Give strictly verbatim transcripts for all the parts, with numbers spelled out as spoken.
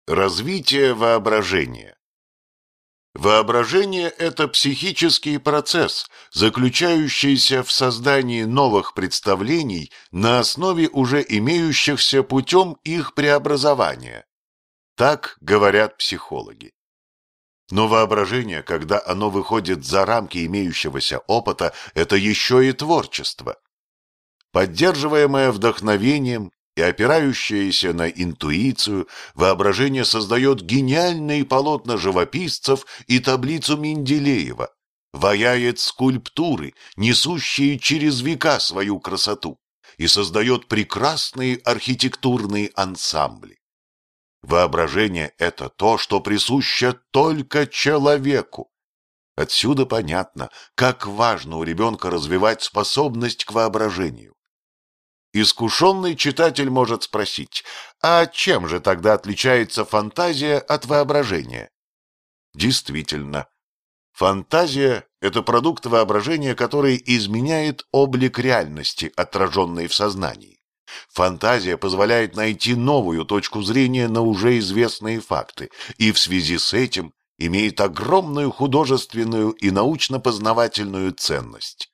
Развитие воображения. Воображение – это психический процесс, заключающийся в создании новых представлений на основе уже имеющихся путем их преобразования. Так говорят психологи. Но воображение, когда оно выходит за рамки имеющегося опыта, это еще и творчество. Поддерживаемое вдохновением и опирающееся на интуицию, воображение создает гениальные полотна живописцев и таблицу Менделеева, ваяет скульптуры, несущие через века свою красоту, и создает прекрасные архитектурные ансамбли. Воображение – это то, что присуще только человеку. Отсюда понятно, как важно у ребенка развивать способность к воображению. Искушенный читатель может спросить, а чем же тогда отличается фантазия от воображения? Действительно, фантазия – это продукт воображения, который изменяет облик реальности, отраженной в сознании. Фантазия позволяет найти новую точку зрения на уже известные факты, и в связи с этим имеет огромную художественную и научно-познавательную ценность.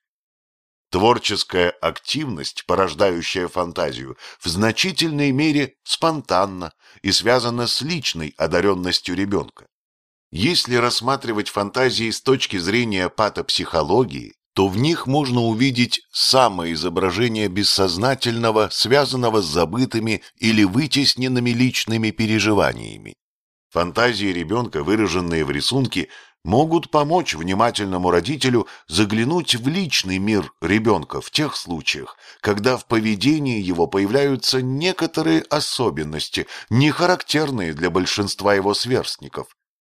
Творческая активность, порождающая фантазию, в значительной мере спонтанна и связана с личной одаренностью ребенка. Если рассматривать фантазии с точки зрения патопсихологии, то в них можно увидеть самоизображение бессознательного, связанного с забытыми или вытесненными личными переживаниями. Фантазии ребенка, выраженные в рисунке, могут помочь внимательному родителю заглянуть в личный мир ребенка в тех случаях, когда в поведении его появляются некоторые особенности, не характерные для большинства его сверстников.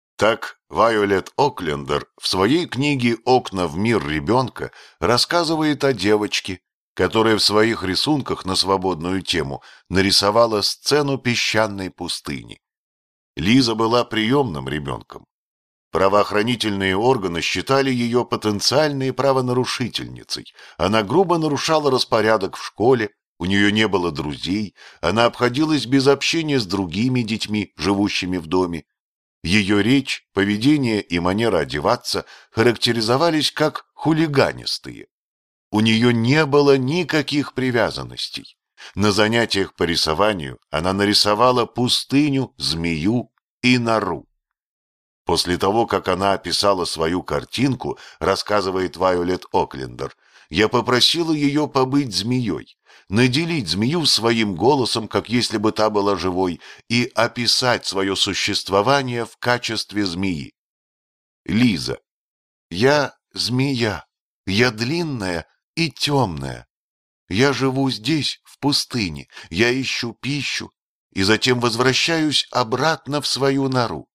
Так Вайолет Оклендер в своей книге «Окна в мир ребенка» рассказывает о девочке, которая в своих рисунках на свободную тему нарисовала сцену песчаной пустыни. Лиза была приемным ребенком. Правоохранительные органы считали ее потенциальной правонарушительницей. Она грубо нарушала распорядок в школе, у нее не было друзей, она обходилась без общения с другими детьми, живущими в доме. Ее речь, поведение и манера одеваться характеризовались как хулиганистые. У нее не было никаких привязанностей. На занятиях по рисованию она нарисовала пустыню, змею и нору. После того, как она описала свою картинку, рассказывает Вайолет Оклендер, я попросила ее побыть змеей, наделить змею своим голосом, как если бы та была живой, и описать свое существование в качестве змеи. Лиза. Я змея, я длинная и темная. Я живу здесь, в пустыне, я ищу пищу и затем возвращаюсь обратно в свою нору.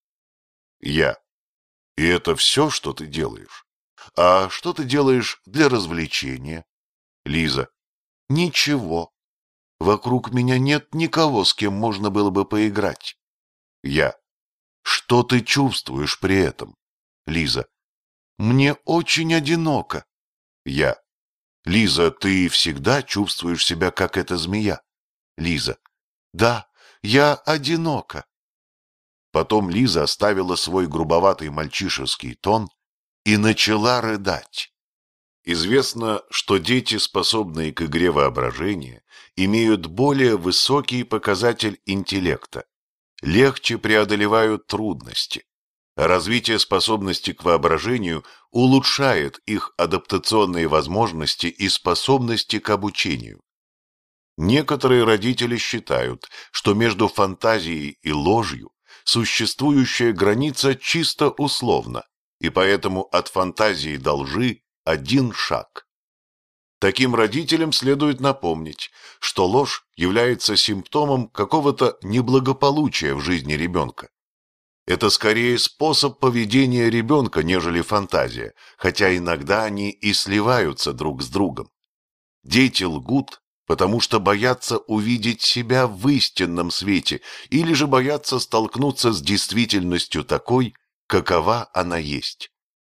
Я. И это все, что ты делаешь? А что ты делаешь для развлечения? Лиза. Ничего. Вокруг меня нет никого, с кем можно было бы поиграть. Я. Что ты чувствуешь при этом? Лиза. Мне очень одиноко. Я. Лиза, ты всегда чувствуешь себя, как эта змея? Лиза. Да, я одинока. Потом Лиза оставила свой грубоватый мальчишеский тон и начала рыдать. Известно, что дети, способные к игре воображения, имеют более высокий показатель интеллекта, легче преодолевают трудности, а развитие способности к воображению улучшает их адаптационные возможности и способности к обучению. Некоторые родители считают, что между фантазией и ложью существующая граница чисто условна, и поэтому от фантазии до лжи один шаг. Таким родителям следует напомнить, что ложь является симптомом какого-то неблагополучия в жизни ребенка. Это скорее способ поведения ребенка, нежели фантазия, хотя иногда они и сливаются друг с другом. Дети лгут, потому что боятся увидеть себя в истинном свете или же боятся столкнуться с действительностью такой, какова она есть.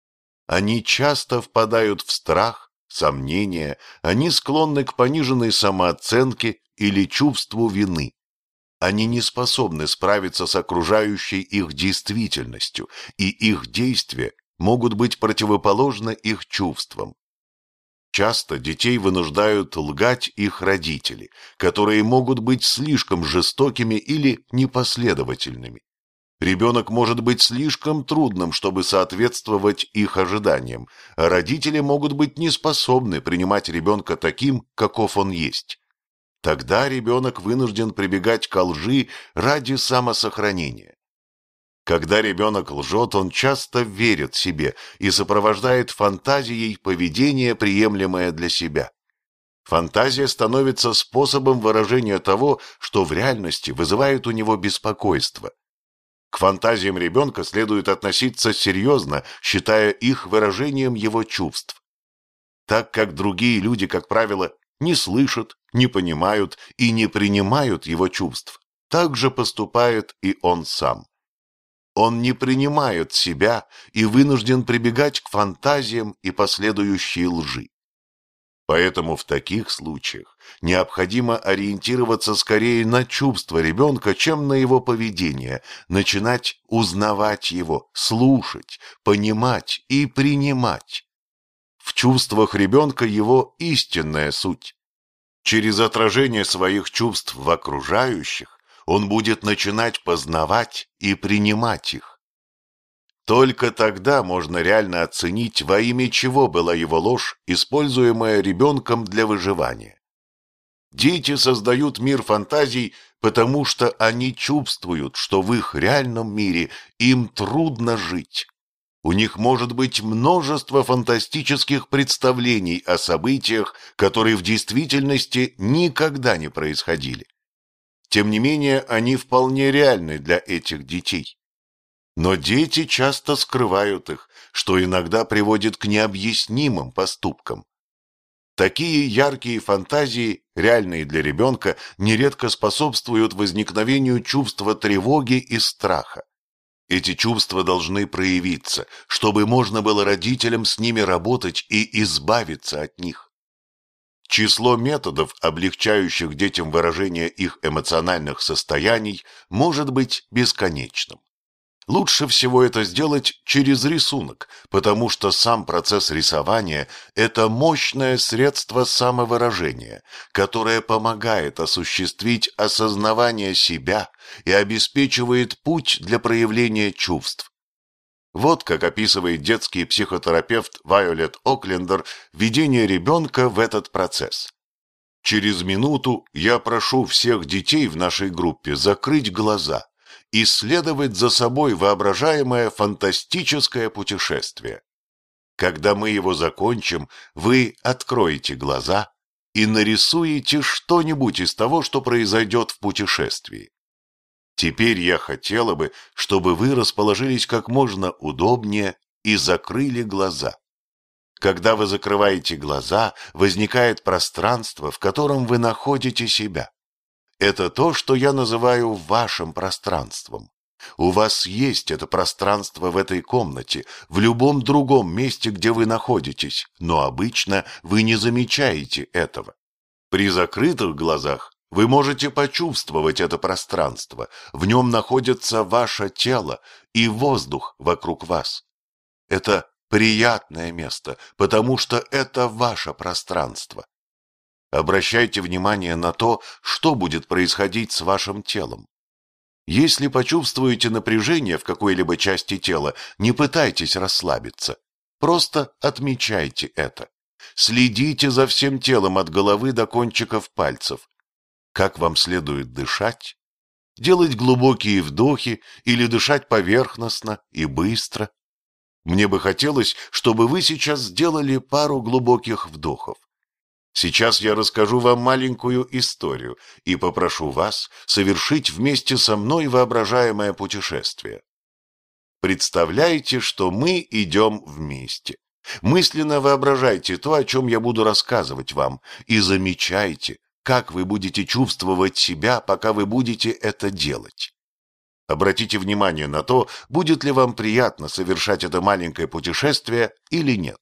Они часто впадают в страх, сомнения, они склонны к пониженной самооценке или чувству вины. Они не способны справиться с окружающей их действительностью, и их действия могут быть противоположны их чувствам. Часто детей вынуждают лгать их родители, которые могут быть слишком жестокими или непоследовательными. Ребенок может быть слишком трудным, чтобы соответствовать их ожиданиям, а родители могут быть неспособны принимать ребенка таким, каков он есть. Тогда ребенок вынужден прибегать к лжи ради самосохранения. Когда ребенок лжет, он часто верит себе и сопровождает фантазией поведение, приемлемое для себя. Фантазия становится способом выражения того, что в реальности вызывает у него беспокойство. К фантазиям ребенка следует относиться серьезно, считая их выражением его чувств. Так как другие люди, как правило, не слышат, не понимают и не принимают его чувств, так же поступает и он сам. Он не принимает себя и вынужден прибегать к фантазиям и последующей лжи. Поэтому в таких случаях необходимо ориентироваться скорее на чувства ребенка, чем на его поведение, начинать узнавать его, слушать, понимать и принимать. В чувствах ребенка его истинная суть. Через отражение своих чувств в окружающих он будет начинать познавать и принимать их. Только тогда можно реально оценить, во имя чего была его ложь, используемая ребенком для выживания. Дети создают мир фантазий, потому что они чувствуют, что в их реальном мире им трудно жить. У них может быть множество фантастических представлений о событиях, которые в действительности никогда не происходили. Тем не менее, они вполне реальны для этих детей. Но дети часто скрывают их, что иногда приводит к необъяснимым поступкам. Такие яркие фантазии, реальные для ребенка, нередко способствуют возникновению чувства тревоги и страха. Эти чувства должны проявиться, чтобы можно было родителям с ними работать и избавиться от них. Число методов, облегчающих детям выражение их эмоциональных состояний, может быть бесконечным. Лучше всего это сделать через рисунок, потому что сам процесс рисования – это мощное средство самовыражения, которое помогает осуществить осознавание себя и обеспечивает путь для проявления чувств. Вот как описывает детский психотерапевт Вайолет Оклендер введение ребенка в этот процесс. Через минуту я прошу всех детей в нашей группе закрыть глаза и следовать за собой воображаемое фантастическое путешествие. Когда мы его закончим, вы откроете глаза и нарисуете что-нибудь из того, что произойдет в путешествии. Теперь я хотела бы, чтобы вы расположились как можно удобнее и закрыли глаза. Когда вы закрываете глаза, возникает пространство, в котором вы находите себя. Это то, что я называю вашим пространством. У вас есть это пространство в этой комнате, в любом другом месте, где вы находитесь, но обычно вы не замечаете этого. При закрытых глазах вы можете почувствовать это пространство, в нем находится ваше тело и воздух вокруг вас. Это приятное место, потому что это ваше пространство. Обращайте внимание на то, что будет происходить с вашим телом. Если почувствуете напряжение в какой-либо части тела, не пытайтесь расслабиться. Просто отмечайте это. Следите за всем телом от головы до кончиков пальцев. Как вам следует дышать? Делать глубокие вдохи или дышать поверхностно и быстро? Мне бы хотелось, чтобы вы сейчас сделали пару глубоких вдохов. Сейчас я расскажу вам маленькую историю и попрошу вас совершить вместе со мной воображаемое путешествие. Представляете, что мы идем вместе. Мысленно воображайте то, о чем я буду рассказывать вам, и замечайте, как вы будете чувствовать себя, пока вы будете это делать. Обратите внимание на то, будет ли вам приятно совершать это маленькое путешествие или нет.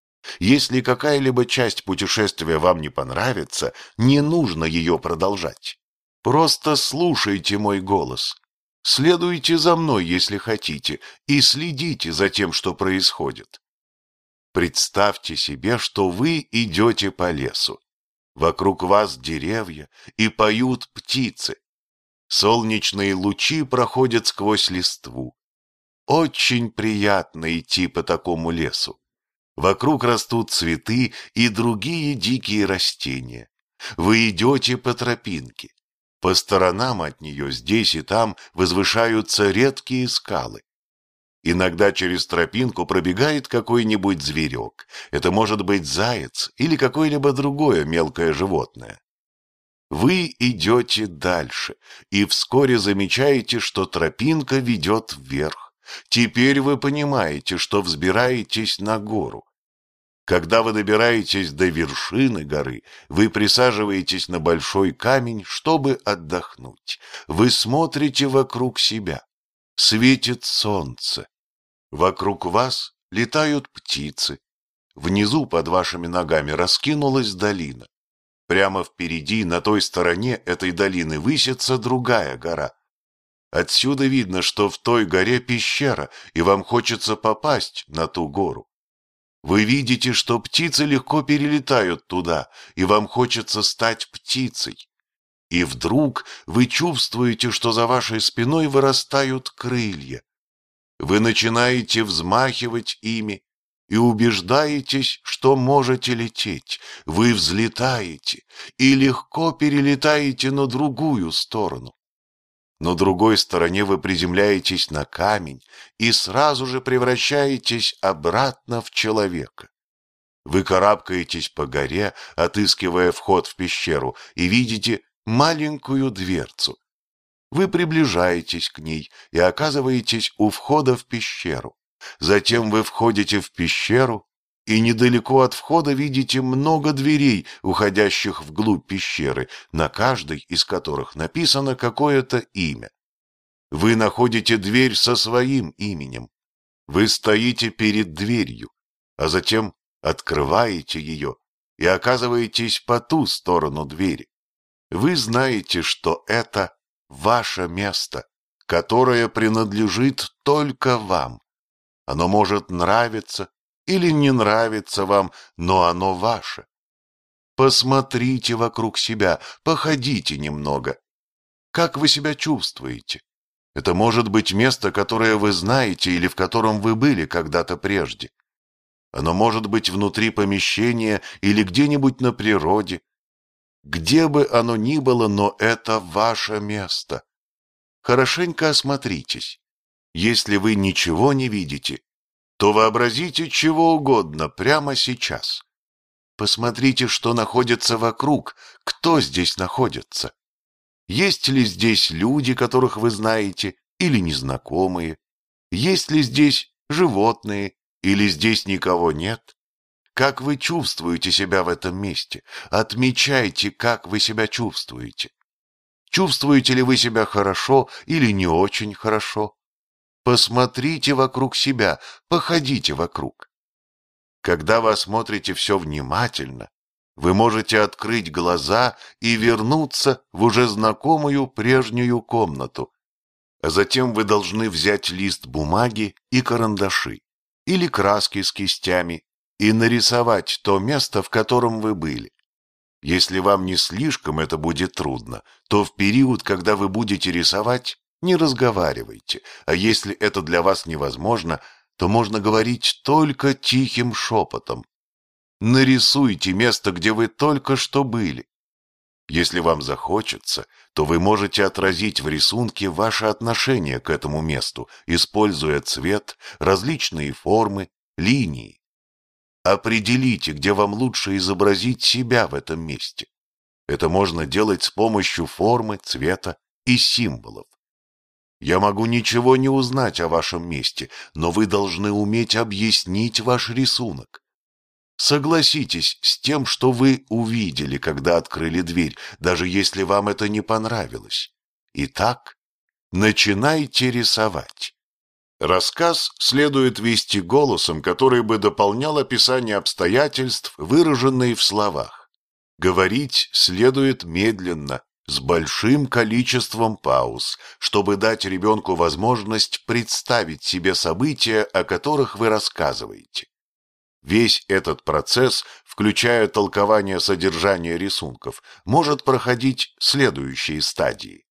Если какая-либо часть путешествия вам не понравится, не нужно ее продолжать. Просто слушайте мой голос. Следуйте за мной, если хотите, и следите за тем, что происходит. Представьте себе, что вы идете по лесу. Вокруг вас деревья, и поют птицы. Солнечные лучи проходят сквозь листву. Очень приятно идти по такому лесу. Вокруг растут цветы и другие дикие растения. Вы идете по тропинке. По сторонам от нее здесь и там возвышаются редкие скалы. Иногда через тропинку пробегает какой-нибудь зверек. Это может быть заяц или какое-либо другое мелкое животное. Вы идете дальше и вскоре замечаете, что тропинка ведет вверх. Теперь вы понимаете, что взбираетесь на гору. Когда вы добираетесь до вершины горы, вы присаживаетесь на большой камень, чтобы отдохнуть. Вы смотрите вокруг себя. Светит солнце. Вокруг вас летают птицы. Внизу под вашими ногами раскинулась долина. Прямо впереди, на той стороне этой долины, высится другая гора. Отсюда видно, что в той горе пещера, и вам хочется попасть на ту гору. Вы видите, что птицы легко перелетают туда, и вам хочется стать птицей. И вдруг вы чувствуете, что за вашей спиной вырастают крылья. Вы начинаете взмахивать ими и убеждаетесь, что можете лететь. Вы взлетаете и легко перелетаете на другую сторону. На другой стороне вы приземляетесь на камень и сразу же превращаетесь обратно в человека. Вы карабкаетесь по горе, отыскивая вход в пещеру, и видите маленькую дверцу. Вы приближаетесь к ней и оказываетесь у входа в пещеру. Затем вы входите в пещеру, и недалеко от входа видите много дверей, уходящих вглубь пещеры, на каждой из которых написано какое-то имя. Вы находите дверь со своим именем. Вы стоите перед дверью, а затем открываете ее и оказываетесь по ту сторону двери. Вы знаете, что это ваше место, которое принадлежит только вам. Оно может нравиться или не нравится вам, но оно ваше. Посмотрите вокруг себя, походите немного. Как вы себя чувствуете? Это может быть место, которое вы знаете или в котором вы были когда-то прежде. Оно может быть внутри помещения или где-нибудь на природе. Где бы оно ни было, но это ваше место. Хорошенько осмотритесь. Если вы ничего не видите, то вообразите чего угодно прямо сейчас. Посмотрите, что находится вокруг, кто здесь находится. Есть ли здесь люди, которых вы знаете, или незнакомые? Есть ли здесь животные, или здесь никого нет? Как вы чувствуете себя в этом месте? Отмечайте, как вы себя чувствуете. Чувствуете ли вы себя хорошо или не очень хорошо? Посмотрите вокруг себя, походите вокруг. Когда вы осмотрите все внимательно, вы можете открыть глаза и вернуться в уже знакомую прежнюю комнату. А затем вы должны взять лист бумаги и карандаши, или краски с кистями, и нарисовать то место, в котором вы были. Если вам не слишком это будет трудно, то в период, когда вы будете рисовать, не разговаривайте, а если это для вас невозможно, то можно говорить только тихим шепотом. Нарисуйте место, где вы только что были. Если вам захочется, то вы можете отразить в рисунке ваше отношение к этому месту, используя цвет, различные формы, линии. Определите, где вам лучше изобразить себя в этом месте. Это можно делать с помощью формы, цвета и символов. Я могу ничего не узнать о вашем месте, но вы должны уметь объяснить ваш рисунок. Согласитесь с тем, что вы увидели, когда открыли дверь, даже если вам это не понравилось. Итак, начинайте рисовать. Рассказ следует вести голосом, который бы дополнял описание обстоятельств, выраженные в словах. Говорить следует медленно, с большим количеством пауз, чтобы дать ребенку возможность представить себе события, о которых вы рассказываете. Весь этот процесс, включая толкование содержания рисунков, может проходить следующие стадии.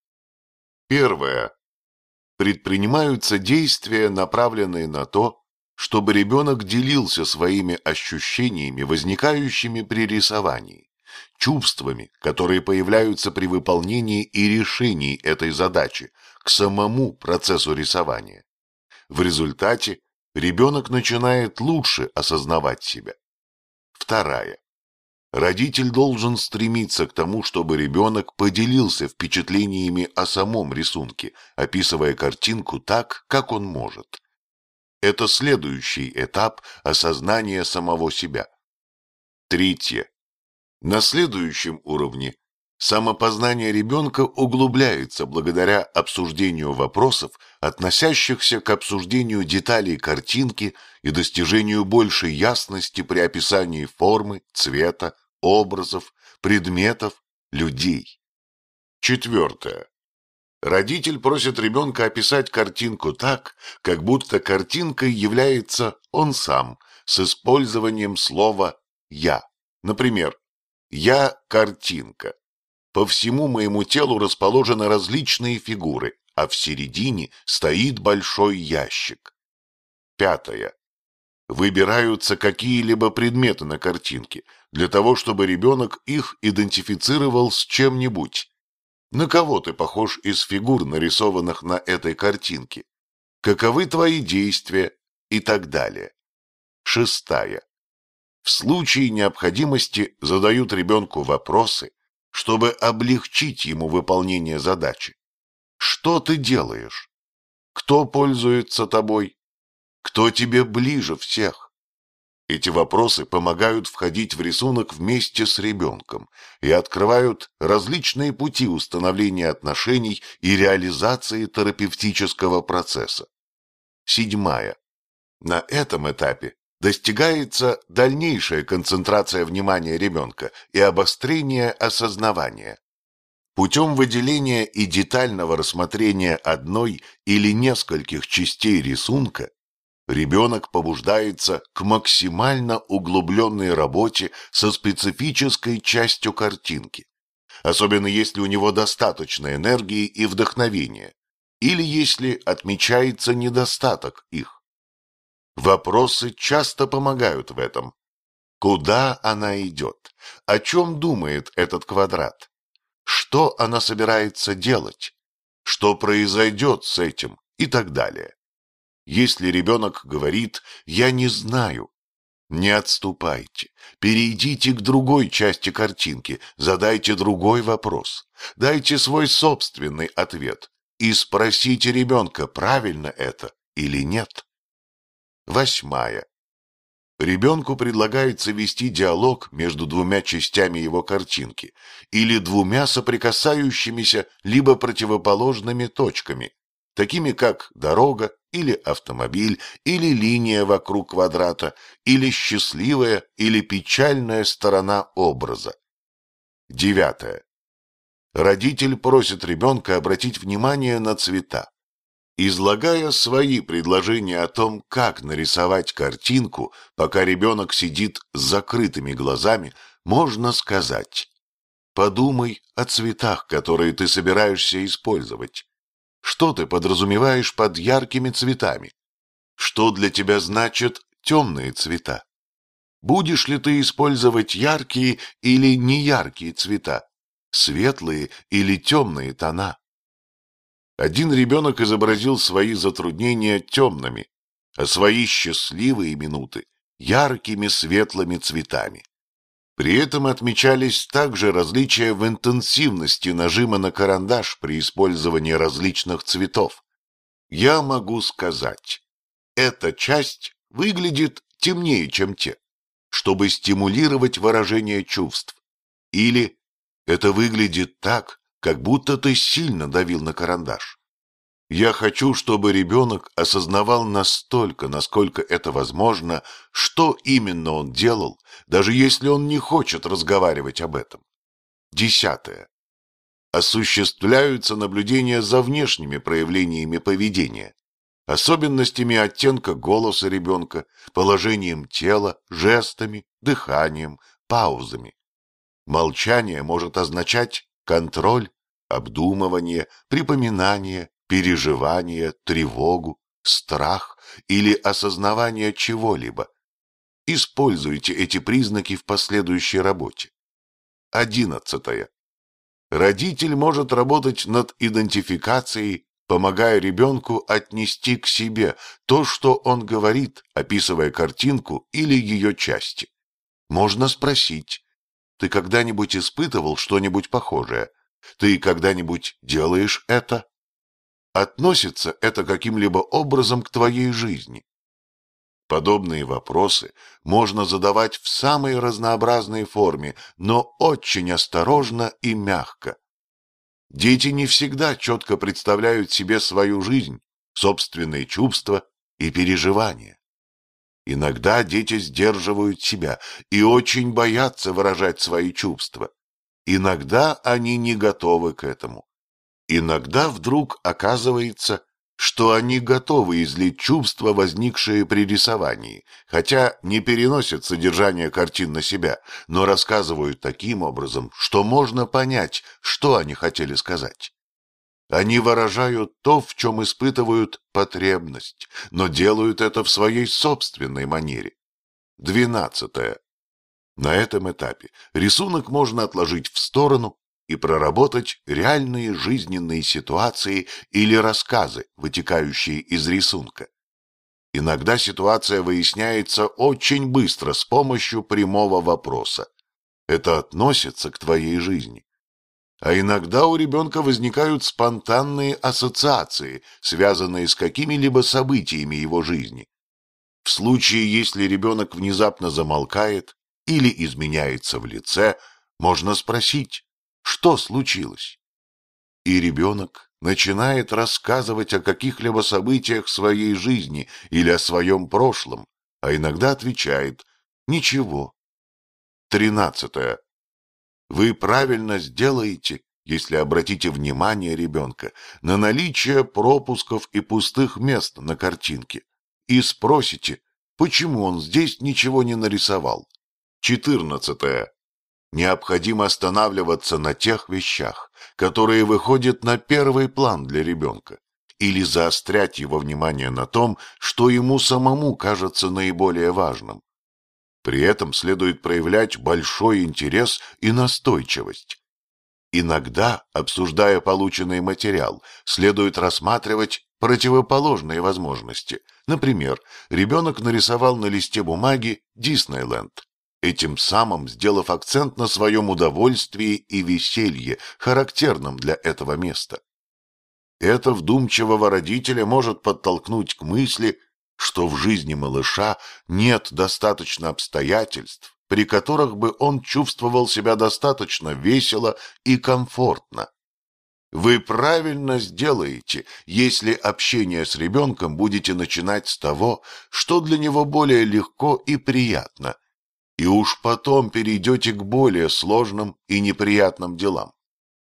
Первое. Предпринимаются действия, направленные на то, чтобы ребенок делился своими ощущениями, возникающими при рисовании, чувствами, которые появляются при выполнении и решении этой задачи, к самому процессу рисования. В результате ребенок начинает лучше осознавать себя. Вторая. Родитель должен стремиться к тому, чтобы ребенок поделился впечатлениями о самом рисунке, описывая картинку так, как он может. Это следующий этап осознания самого себя. Третье. На следующем уровне самопознание ребенка углубляется благодаря обсуждению вопросов, относящихся к обсуждению деталей картинки и достижению большей ясности при описании формы, цвета, образов, предметов, людей. Четвертое. Родитель просит ребенка описать картинку так, как будто картинкой является он сам, с использованием слова «я». Например, «я картинка». По всему моему телу расположены различные фигуры, а в середине стоит большой ящик. Пятое. Выбираются какие-либо предметы на картинке, для того, чтобы ребенок их идентифицировал с чем-нибудь. На кого ты похож из фигур, нарисованных на этой картинке? Каковы твои действия? И так далее. Шестая. В случае необходимости задают ребенку вопросы, чтобы облегчить ему выполнение задачи. Что ты делаешь? Кто пользуется тобой? Кто тебе ближе всех? Эти вопросы помогают входить в рисунок вместе с ребенком и открывают различные пути установления отношений и реализации терапевтического процесса. Седьмая. На этом этапе достигается дальнейшая концентрация внимания ребенка и обострение осознавания. Путем выделения и детального рассмотрения одной или нескольких частей рисунка ребенок побуждается к максимально углубленной работе со специфической частью картинки, особенно если у него достаточно энергии и вдохновения, или если отмечается недостаток их. Вопросы часто помогают в этом. Куда она идет? О чем думает этот квадрат? Что она собирается делать? Что произойдет с этим? И так далее. Если ребенок говорит «я не знаю», не отступайте, перейдите к другой части картинки, задайте другой вопрос, дайте свой собственный ответ и спросите ребенка, правильно это или нет. Восьмая. Ребенку предлагается вести диалог между двумя частями его картинки или двумя соприкасающимися либо противоположными точками, такими как дорога или автомобиль, или линия вокруг квадрата, или счастливая или печальная сторона образа. Девятое. Родитель просит ребенка обратить внимание на цвета. Излагая свои предложения о том, как нарисовать картинку, пока ребенок сидит с закрытыми глазами, можно сказать: подумай о цветах, которые ты собираешься использовать. Что ты подразумеваешь под яркими цветами? Что для тебя значат темные цвета? Будешь ли ты использовать яркие или неяркие цвета, светлые или темные тона? Один ребенок изобразил свои затруднения темными, а свои счастливые минуты яркими светлыми цветами. При этом отмечались также различия в интенсивности нажима на карандаш при использовании различных цветов. Я могу сказать, эта часть выглядит темнее, чем те, чтобы стимулировать выражение чувств. Или это выглядит так, как будто ты сильно давил на карандаш. Я хочу, чтобы ребенок осознавал настолько, насколько это возможно, что именно он делал, даже если он не хочет разговаривать об этом. Десятое. Осуществляются наблюдения за внешними проявлениями поведения, особенностями оттенка голоса ребенка, положением тела, жестами, дыханием, паузами. Молчание может означать контроль, обдумывание, припоминание, переживание, тревогу, страх или осознавание чего-либо. Используйте эти признаки в последующей работе. Одиннадцатое. Родитель может работать над идентификацией, помогая ребенку отнести к себе то, что он говорит, описывая картинку или ее части. Можно спросить: ты когда-нибудь испытывал что-нибудь похожее? Ты когда-нибудь делаешь это? Относится это каким-либо образом к твоей жизни? Подобные вопросы можно задавать в самой разнообразной форме, но очень осторожно и мягко. Дети не всегда четко представляют себе свою жизнь, собственные чувства и переживания. Иногда дети сдерживают себя и очень боятся выражать свои чувства. Иногда они не готовы к этому. Иногда вдруг оказывается, что они готовы излить чувства, возникшие при рисовании, хотя не переносят содержание картин на себя, но рассказывают таким образом, что можно понять, что они хотели сказать. Они выражают то, в чем испытывают потребность, но делают это в своей собственной манере. Двенадцатое. На этом этапе рисунок можно отложить в сторону и проработать реальные жизненные ситуации или рассказы, вытекающие из рисунка. Иногда ситуация выясняется очень быстро с помощью прямого вопроса. Это относится к твоей жизни. А иногда у ребенка возникают спонтанные ассоциации, связанные с какими-либо событиями его жизни. В случае, если ребенок внезапно замолкает или изменяется в лице, можно спросить: что случилось? И ребенок начинает рассказывать о каких-либо событиях своей жизни или о своем прошлом, а иногда отвечает: ничего. Тринадцатое. Вы правильно сделаете, если обратите внимание ребенка на наличие пропусков и пустых мест на картинке и спросите, почему он здесь ничего не нарисовал. Четырнадцатое. Необходимо останавливаться на тех вещах, которые выходят на первый план для ребенка, или заострять его внимание на том, что ему самому кажется наиболее важным. При этом следует проявлять большой интерес и настойчивость. Иногда, обсуждая полученный материал, следует рассматривать противоположные возможности. Например, ребенок нарисовал на листе бумаги Диснейленд, этим самым сделав акцент на своем удовольствии и веселье, характерном для этого места. Это вдумчивого родителя может подтолкнуть к мысли, что в жизни малыша нет достаточно обстоятельств, при которых бы он чувствовал себя достаточно весело и комфортно. Вы правильно сделаете, если общение с ребенком будете начинать с того, что для него более легко и приятно, и уж потом перейдете к более сложным и неприятным делам.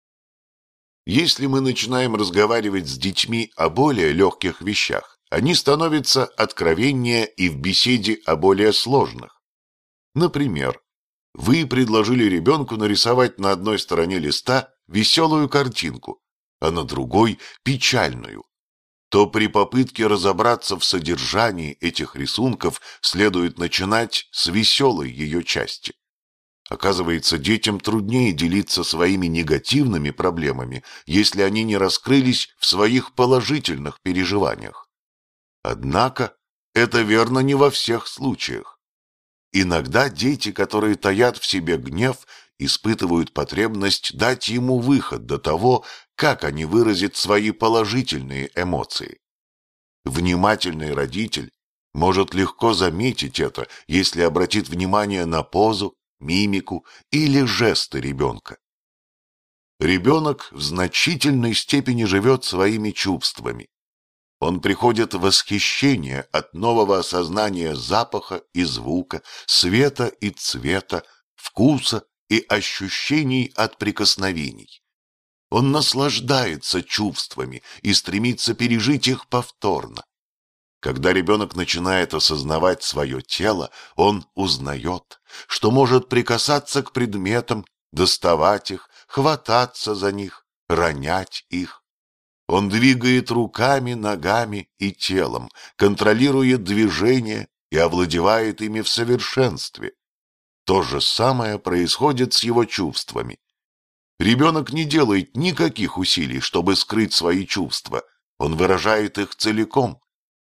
Если мы начинаем разговаривать с детьми о более легких вещах, они становятся откровеннее и в беседе о более сложных. Например, вы предложили ребенку нарисовать на одной стороне листа веселую картинку, а на другой – печальную. То при попытке разобраться в содержании этих рисунков следует начинать с веселой ее части. Оказывается, детям труднее делиться своими негативными проблемами, если они не раскрылись в своих положительных переживаниях. Однако это верно не во всех случаях. Иногда дети, которые таят в себе гнев, испытывают потребность дать ему выход до того, как они выразят свои положительные эмоции. Внимательный родитель может легко заметить это, если обратит внимание на позу, мимику или жесты ребенка. Ребенок в значительной степени живет своими чувствами. Он приходит в восхищение от нового осознания запаха и звука, света и цвета, вкуса и ощущений от прикосновений. Он наслаждается чувствами и стремится пережить их повторно. Когда ребенок начинает осознавать свое тело, он узнает, что может прикасаться к предметам, доставать их, хвататься за них, ронять их. Он двигает руками, ногами и телом, контролирует движения и овладевает ими в совершенстве. То же самое происходит с его чувствами. Ребенок не делает никаких усилий, чтобы скрыть свои чувства. Он выражает их целиком.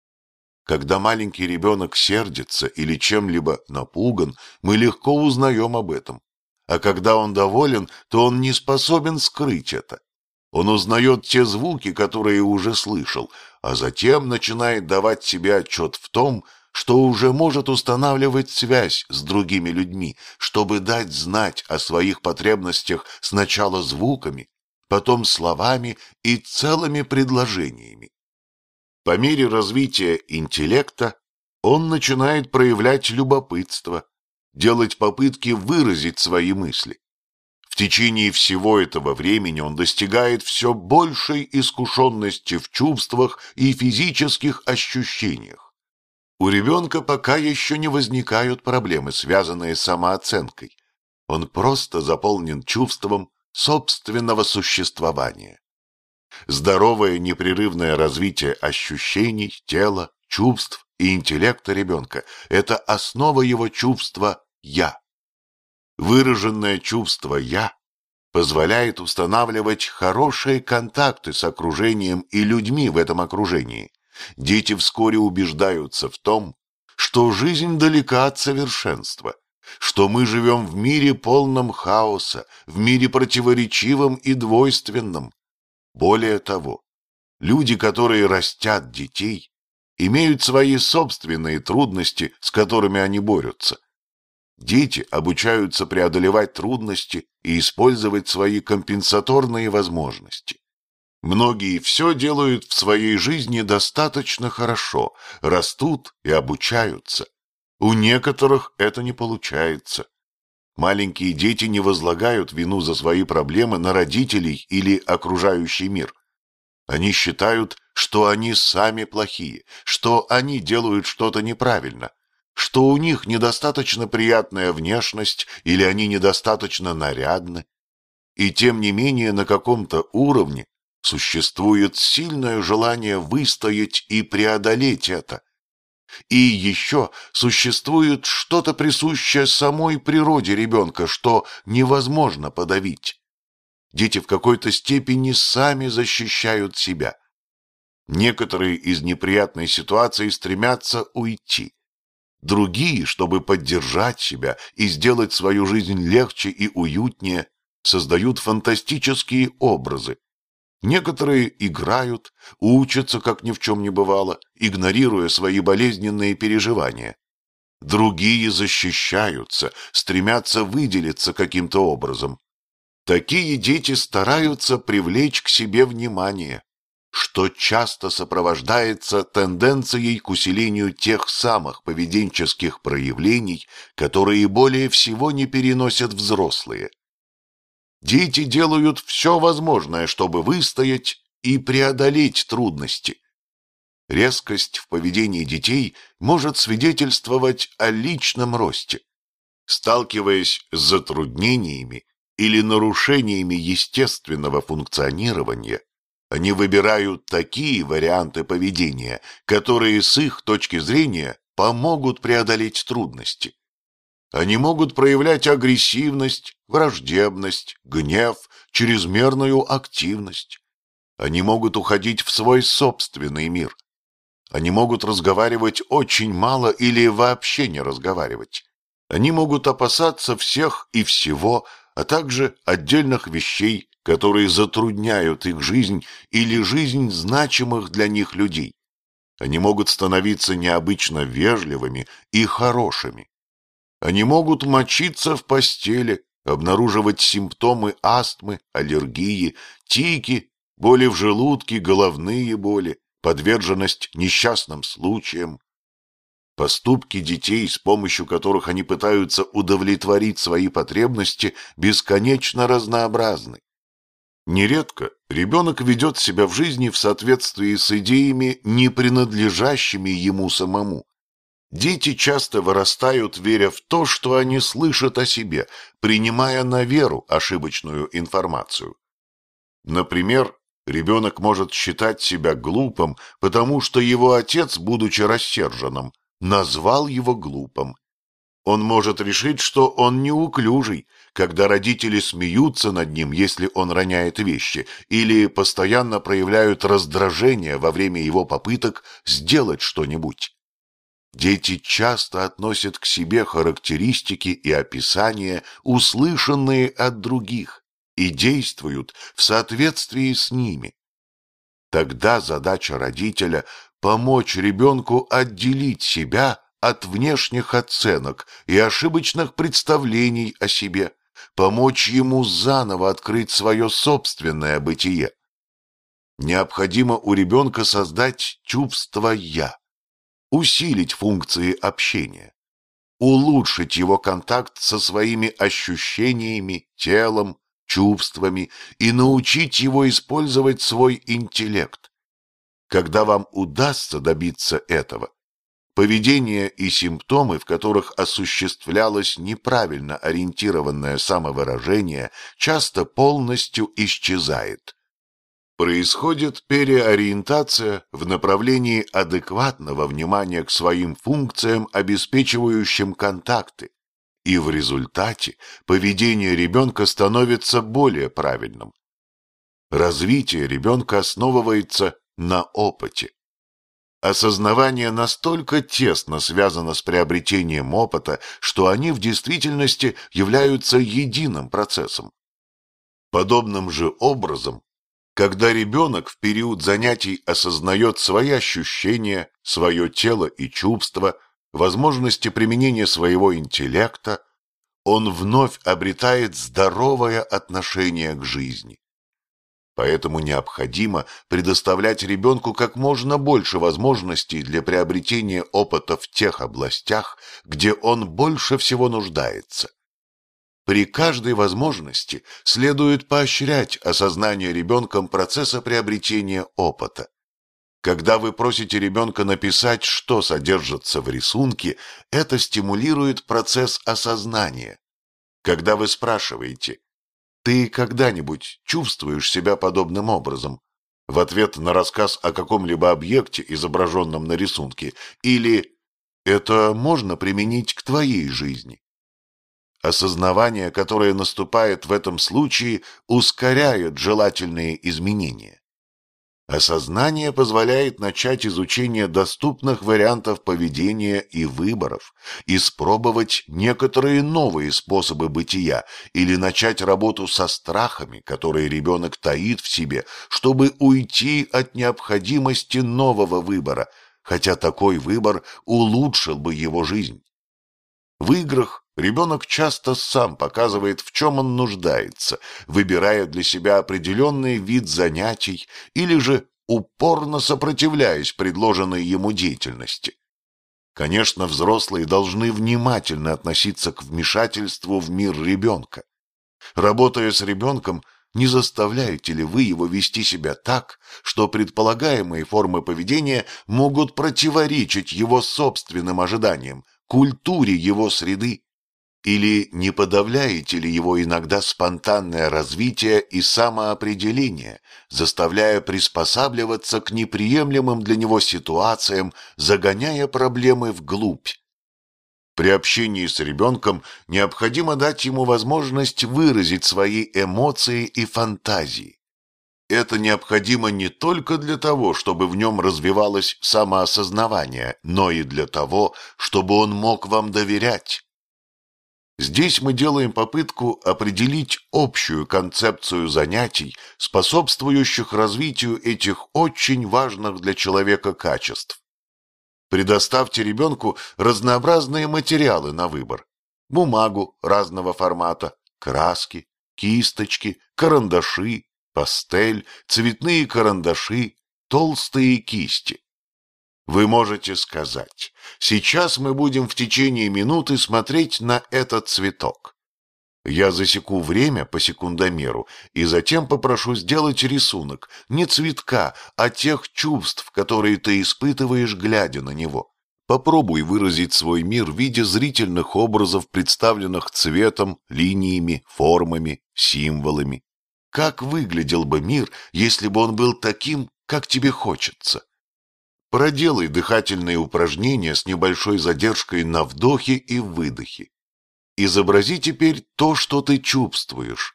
Когда маленький ребенок сердится или чем-либо напуган, мы легко узнаем об этом. А когда он доволен, то он не способен скрыть это. Он узнает те звуки, которые уже слышал, а затем начинает давать себе отчет в том, что уже может устанавливать связь с другими людьми, чтобы дать знать о своих потребностях сначала звуками, потом словами и целыми предложениями. По мере развития интеллекта он начинает проявлять любопытство, делать попытки выразить свои мысли. В течение всего этого времени он достигает все большей искушенности в чувствах и физических ощущениях. У ребенка пока еще не возникают проблемы, связанные с самооценкой. Он просто заполнен чувством собственного существования. Здоровое непрерывное развитие ощущений, тела, чувств и интеллекта ребенка – это основа его чувства «я». Выраженное чувство «я» позволяет устанавливать хорошие контакты с окружением и людьми в этом окружении. Дети вскоре убеждаются в том, что жизнь далека от совершенства, что мы живем в мире полном хаоса, в мире противоречивом и двойственном. Более того, люди, которые растят детей, имеют свои собственные трудности, с которыми они борются. Дети обучаются преодолевать трудности и использовать свои компенсаторные возможности. Многие все делают в своей жизни достаточно хорошо, растут и обучаются. У некоторых это не получается. Маленькие дети не возлагают вину за свои проблемы на родителей или окружающий мир. Они считают, что они сами плохие, что они делают что-то неправильно, что у них недостаточно приятная внешность или они недостаточно нарядны. И тем не менее на каком-то уровне существует сильное желание выстоять и преодолеть это. И еще существует что-то присущее самой природе ребенка, что невозможно подавить. Дети в какой-то степени сами защищают себя. Некоторые из неприятной ситуации стремятся уйти. Другие, чтобы поддержать себя и сделать свою жизнь легче и уютнее, создают фантастические образы. Некоторые играют, учатся, как ни в чем не бывало, игнорируя свои болезненные переживания. Другие защищаются, стремятся выделиться каким-то образом. Такие дети стараются привлечь к себе внимание, что часто сопровождается тенденцией к усилению тех самых поведенческих проявлений, которые более всего не переносят взрослые. Дети делают все возможное, чтобы выстоять и преодолеть трудности. Резкость в поведении детей может свидетельствовать о личном росте. Сталкиваясь с затруднениями или нарушениями естественного функционирования, они выбирают такие варианты поведения, которые с их точки зрения помогут преодолеть трудности. Они могут проявлять агрессивность, враждебность, гнев, чрезмерную активность. Они могут уходить в свой собственный мир. Они могут разговаривать очень мало или вообще не разговаривать. Они могут опасаться всех и всего, а также отдельных вещей, которые затрудняют их жизнь или жизнь значимых для них людей. Они могут становиться необычно вежливыми и хорошими. Они могут мочиться в постели, обнаруживать симптомы астмы, аллергии, тики, боли в желудке, головные боли, подверженность несчастным случаям. Поступки детей, с помощью которых они пытаются удовлетворить свои потребности, бесконечно разнообразны. Нередко ребенок ведет себя в жизни в соответствии с идеями, не принадлежащими ему самому. Дети часто вырастают, веря в то, что они слышат о себе, принимая на веру ошибочную информацию. Например, ребенок может считать себя глупым, потому что его отец, будучи рассерженным, назвал его глупым. Он может решить, что он неуклюжий, когда родители смеются над ним, если он роняет вещи, или постоянно проявляют раздражение во время его попыток сделать что-нибудь. Дети часто относят к себе характеристики и описания, услышанные от других, и действуют в соответствии с ними. Тогда задача родителя – помочь ребенку отделить себя от внешних оценок и ошибочных представлений о себе, помочь ему заново открыть свое собственное бытие. Необходимо у ребенка создать чувство «я», усилить функции общения, улучшить его контакт со своими ощущениями, телом, чувствами и научить его использовать свой интеллект. Когда вам удастся добиться этого, поведение и симптомы, в которых осуществлялось неправильно ориентированное самовыражение, часто полностью исчезает. Происходит переориентация в направлении адекватного внимания к своим функциям, обеспечивающим контакты, и в результате поведение ребенка становится более правильным. Развитие ребенка основывается на опыте. Осознавание настолько тесно связано с приобретением опыта, что они в действительности являются единым процессом. Подобным же образом, когда ребенок в период занятий осознает свои ощущения, свое тело и чувства, возможности применения своего интеллекта, он вновь обретает здоровое отношение к жизни. Поэтому необходимо предоставлять ребенку как можно больше возможностей для приобретения опыта в тех областях, где он больше всего нуждается. При каждой возможности следует поощрять осознание ребенком процесса приобретения опыта. Когда вы просите ребенка написать, что содержится в рисунке, это стимулирует процесс осознания. Когда вы спрашиваете: «Ты когда-нибудь чувствуешь себя подобным образом?» в ответ на рассказ о каком-либо объекте, изображенном на рисунке, или «Это можно применить к твоей жизни?» Осознавание, которое наступает в этом случае, ускоряет желательные изменения. Осознание позволяет начать изучение доступных вариантов поведения и выборов, испробовать некоторые новые способы бытия или начать работу со страхами, которые ребенок таит в себе, чтобы уйти от необходимости нового выбора, хотя такой выбор улучшил бы его жизнь. В играх ребенок часто сам показывает, в чем он нуждается, выбирая для себя определенный вид занятий или же упорно сопротивляясь предложенной ему деятельности. Конечно, взрослые должны внимательно относиться к вмешательству в мир ребенка. Работая с ребенком, не заставляете ли вы его вести себя так, что предполагаемые формы поведения могут противоречить его собственным ожиданиям, культуре его среды? Или не подавляете ли его иногда спонтанное развитие и самоопределение, заставляя приспосабливаться к неприемлемым для него ситуациям, загоняя проблемы вглубь? При общении с ребенком необходимо дать ему возможность выразить свои эмоции и фантазии. Это необходимо не только для того, чтобы в нем развивалось самоосознавание, но и для того, чтобы он мог вам доверять. Здесь мы делаем попытку определить общую концепцию занятий, способствующих развитию этих очень важных для человека качеств. Предоставьте ребенку разнообразные материалы на выбор: бумагу разного формата, краски, кисточки, карандаши, пастель, цветные карандаши, толстые кисти. Вы можете сказать: «Сейчас мы будем в течение минуты смотреть на этот цветок». Я засеку время по секундомеру и затем попрошу сделать рисунок не цветка, а тех чувств, которые ты испытываешь, глядя на него. Попробуй выразить свой мир в виде зрительных образов, представленных цветом, линиями, формами, символами. Как выглядел бы мир, если бы он был таким, как тебе хочется? Проделай дыхательные упражнения с небольшой задержкой на вдохе и выдохе. Изобрази теперь то, что ты чувствуешь.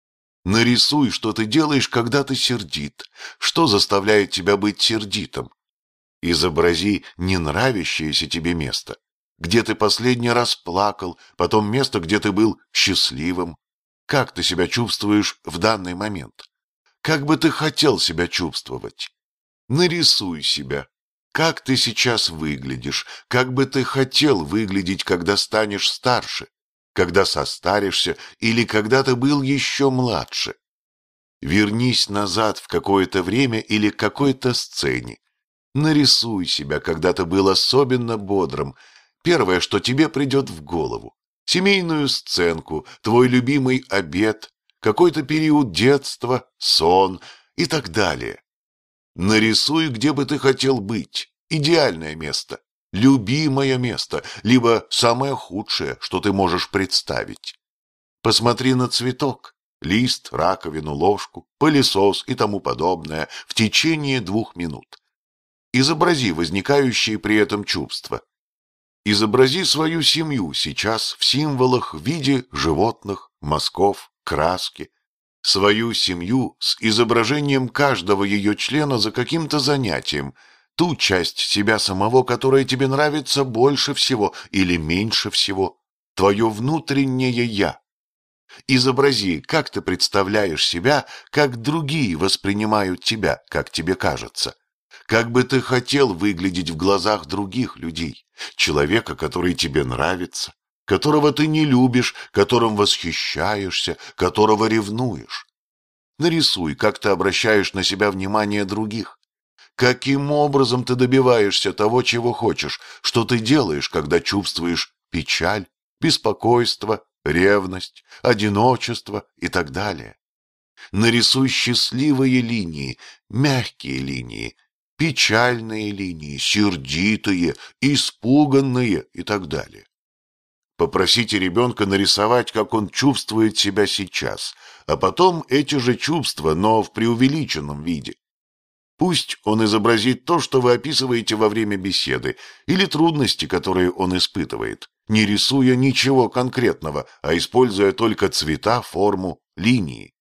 Нарисуй, что ты делаешь, когда ты сердит, что заставляет тебя быть сердитым. Изобрази ненравящееся тебе место, где ты последний раз плакал, потом место, где ты был счастливым. Как ты себя чувствуешь в данный момент? Как бы ты хотел себя чувствовать? Нарисуй себя. Как ты сейчас выглядишь? Как бы ты хотел выглядеть, когда станешь старше? Когда состаришься или когда ты был еще младше? Вернись назад в какое-то время или к какой-то сцене. Нарисуй себя, когда ты был особенно бодрым. Первое, что тебе придет в голову. Семейную сценку, твой любимый обед, какой-то период детства, сон и так далее. Нарисуй, где бы ты хотел быть. Идеальное место, любимое место, либо самое худшее, что ты можешь представить. Посмотри на цветок, лист, раковину, ложку, пылесос и тому подобное в течение двух минут. Изобрази возникающие при этом чувства. Изобрази свою семью сейчас в символах в виде животных, мазков, краски. Свою семью с изображением каждого ее члена за каким-то занятием, ту часть себя самого, которая тебе нравится больше всего или меньше всего, твое внутреннее «я». Изобрази, как ты представляешь себя, как другие воспринимают тебя, как тебе кажется. Как бы ты хотел выглядеть в глазах других людей, человека, который тебе нравится, которого ты не любишь, которым восхищаешься, которого ревнуешь. Нарисуй, как ты обращаешь на себя внимание других. Каким образом ты добиваешься того, чего хочешь, что ты делаешь, когда чувствуешь печаль, беспокойство, ревность, одиночество и так далее. Нарисуй счастливые линии, мягкие линии, печальные линии, сердитые, испуганные и так далее. Попросите ребенка нарисовать, как он чувствует себя сейчас, а потом эти же чувства, но в преувеличенном виде. Пусть он изобразит то, что вы описываете во время беседы, или трудности, которые он испытывает, не рисуя ничего конкретного, а используя только цвета, форму, линии.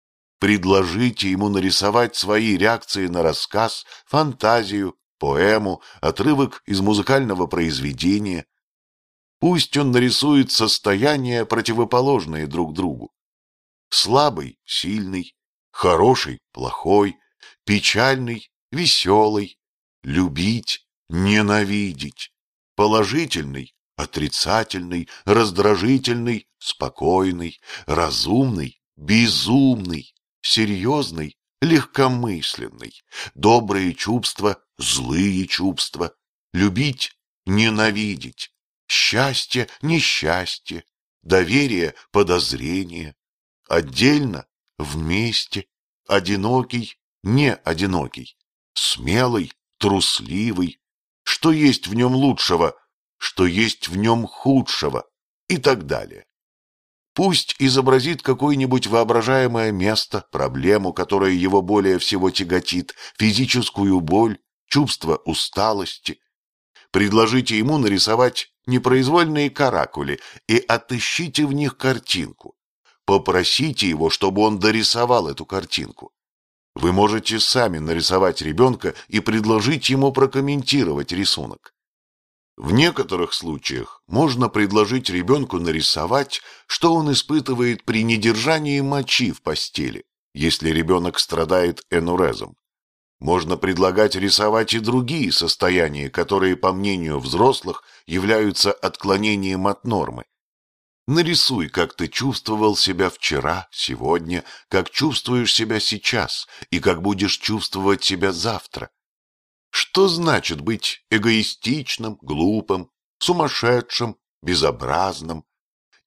Предложите ему нарисовать свои реакции на рассказ, фантазию, поэму, отрывок из музыкального произведения. Пусть он нарисует состояния, противоположные друг другу. Слабый – сильный, хороший – плохой, печальный – веселый, любить – ненавидеть, положительный – отрицательный, раздражительный – спокойный, разумный – безумный, серьезный – легкомысленный, добрые чувства – злые чувства, любить – ненавидеть, счастье – несчастье, доверие – подозрение, отдельно – вместе, одинокий – не одинокий, смелый – трусливый, что есть в нем лучшего, что есть в нем худшего и так далее. Пусть изобразит какое-нибудь воображаемое место, проблему, которая его более всего тяготит, физическую боль, чувство усталости. Предложите ему нарисовать непроизвольные каракули и отыщите в них картинку. Попросите его, чтобы он дорисовал эту картинку. Вы можете сами нарисовать ребенка и предложить ему прокомментировать рисунок. В некоторых случаях можно предложить ребенку нарисовать, что он испытывает при недержании мочи в постели, если ребенок страдает энурезом. Можно предлагать рисовать и другие состояния, которые, по мнению взрослых, являются отклонением от нормы. Нарисуй, как ты чувствовал себя вчера, сегодня, как чувствуешь себя сейчас и как будешь чувствовать себя завтра. Что значит быть эгоистичным, глупым, сумасшедшим, безобразным?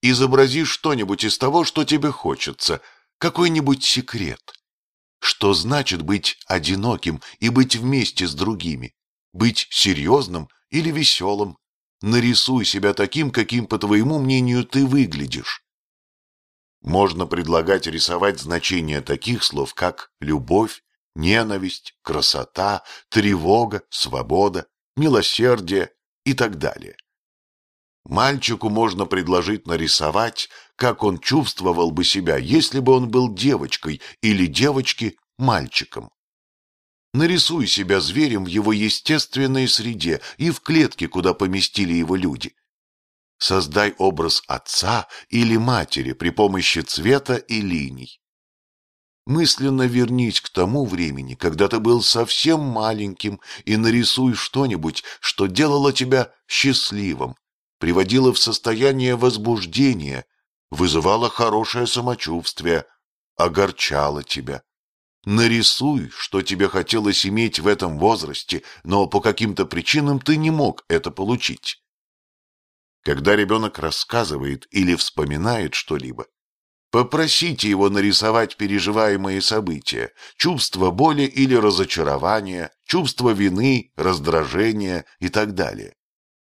Изобрази что-нибудь из того, что тебе хочется, какой-нибудь секрет. Что значит быть одиноким и быть вместе с другими? Быть серьезным или веселым? Нарисуй себя таким, каким, по твоему мнению, ты выглядишь. Можно предлагать рисовать значения таких слов, как любовь, ненависть, красота, тревога, свобода, милосердие и так далее. Мальчику можно предложить нарисовать, как он чувствовал бы себя, если бы он был девочкой или девочке мальчиком. Нарисуй себя зверем в его естественной среде и в клетке, куда поместили его люди. Создай образ отца или матери при помощи цвета и линий. Мысленно вернись к тому времени, когда ты был совсем маленьким, и нарисуй что-нибудь, что делало тебя счастливым, приводило в состояние возбуждения, вызывало хорошее самочувствие, огорчало тебя. Нарисуй, что тебе хотелось иметь в этом возрасте, но по каким-то причинам ты не мог это получить. Когда ребенок рассказывает или вспоминает что-либо, попросите его нарисовать переживаемые события, чувство боли или разочарования, чувство вины, раздражения и так далее.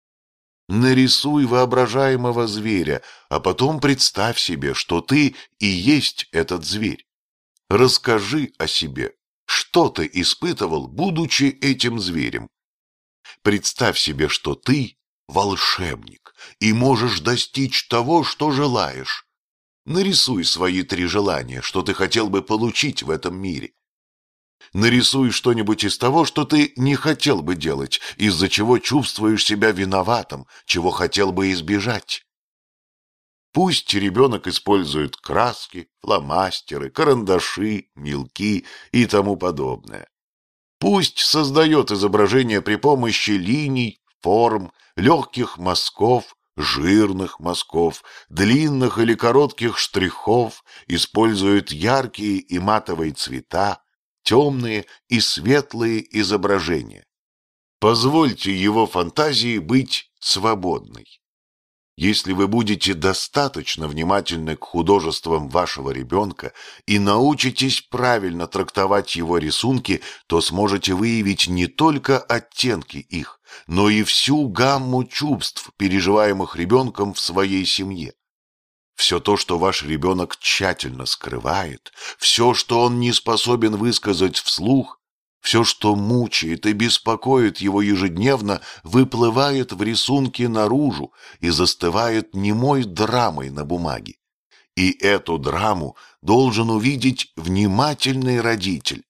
Нарисуй воображаемого зверя, а потом представь себе, что ты и есть этот зверь. Расскажи о себе, что ты испытывал, будучи этим зверем. Представь себе, что ты волшебник и можешь достичь того, что желаешь. Нарисуй свои три желания, что ты хотел бы получить в этом мире. Нарисуй что-нибудь из того, что ты не хотел бы делать, из-за чего чувствуешь себя виноватым, чего хотел бы избежать. Пусть ребенок использует краски, фломастеры, карандаши, мелки и тому подобное. Пусть создает изображения при помощи линий, форм, легких мазков, жирных мазков, длинных или коротких штрихов, использует яркие и матовые цвета, темные и светлые изображения. Позвольте его фантазии быть свободной. Если вы будете достаточно внимательны к художествам вашего ребенка и научитесь правильно трактовать его рисунки, то сможете выявить не только оттенки их, но и всю гамму чувств, переживаемых ребенком в своей семье. Все то, что ваш ребенок тщательно скрывает, все, что он не способен высказать вслух, все, что мучает и беспокоит его ежедневно, выплывает в рисунке наружу и застывает немой драмой на бумаге. И эту драму должен увидеть внимательный родитель.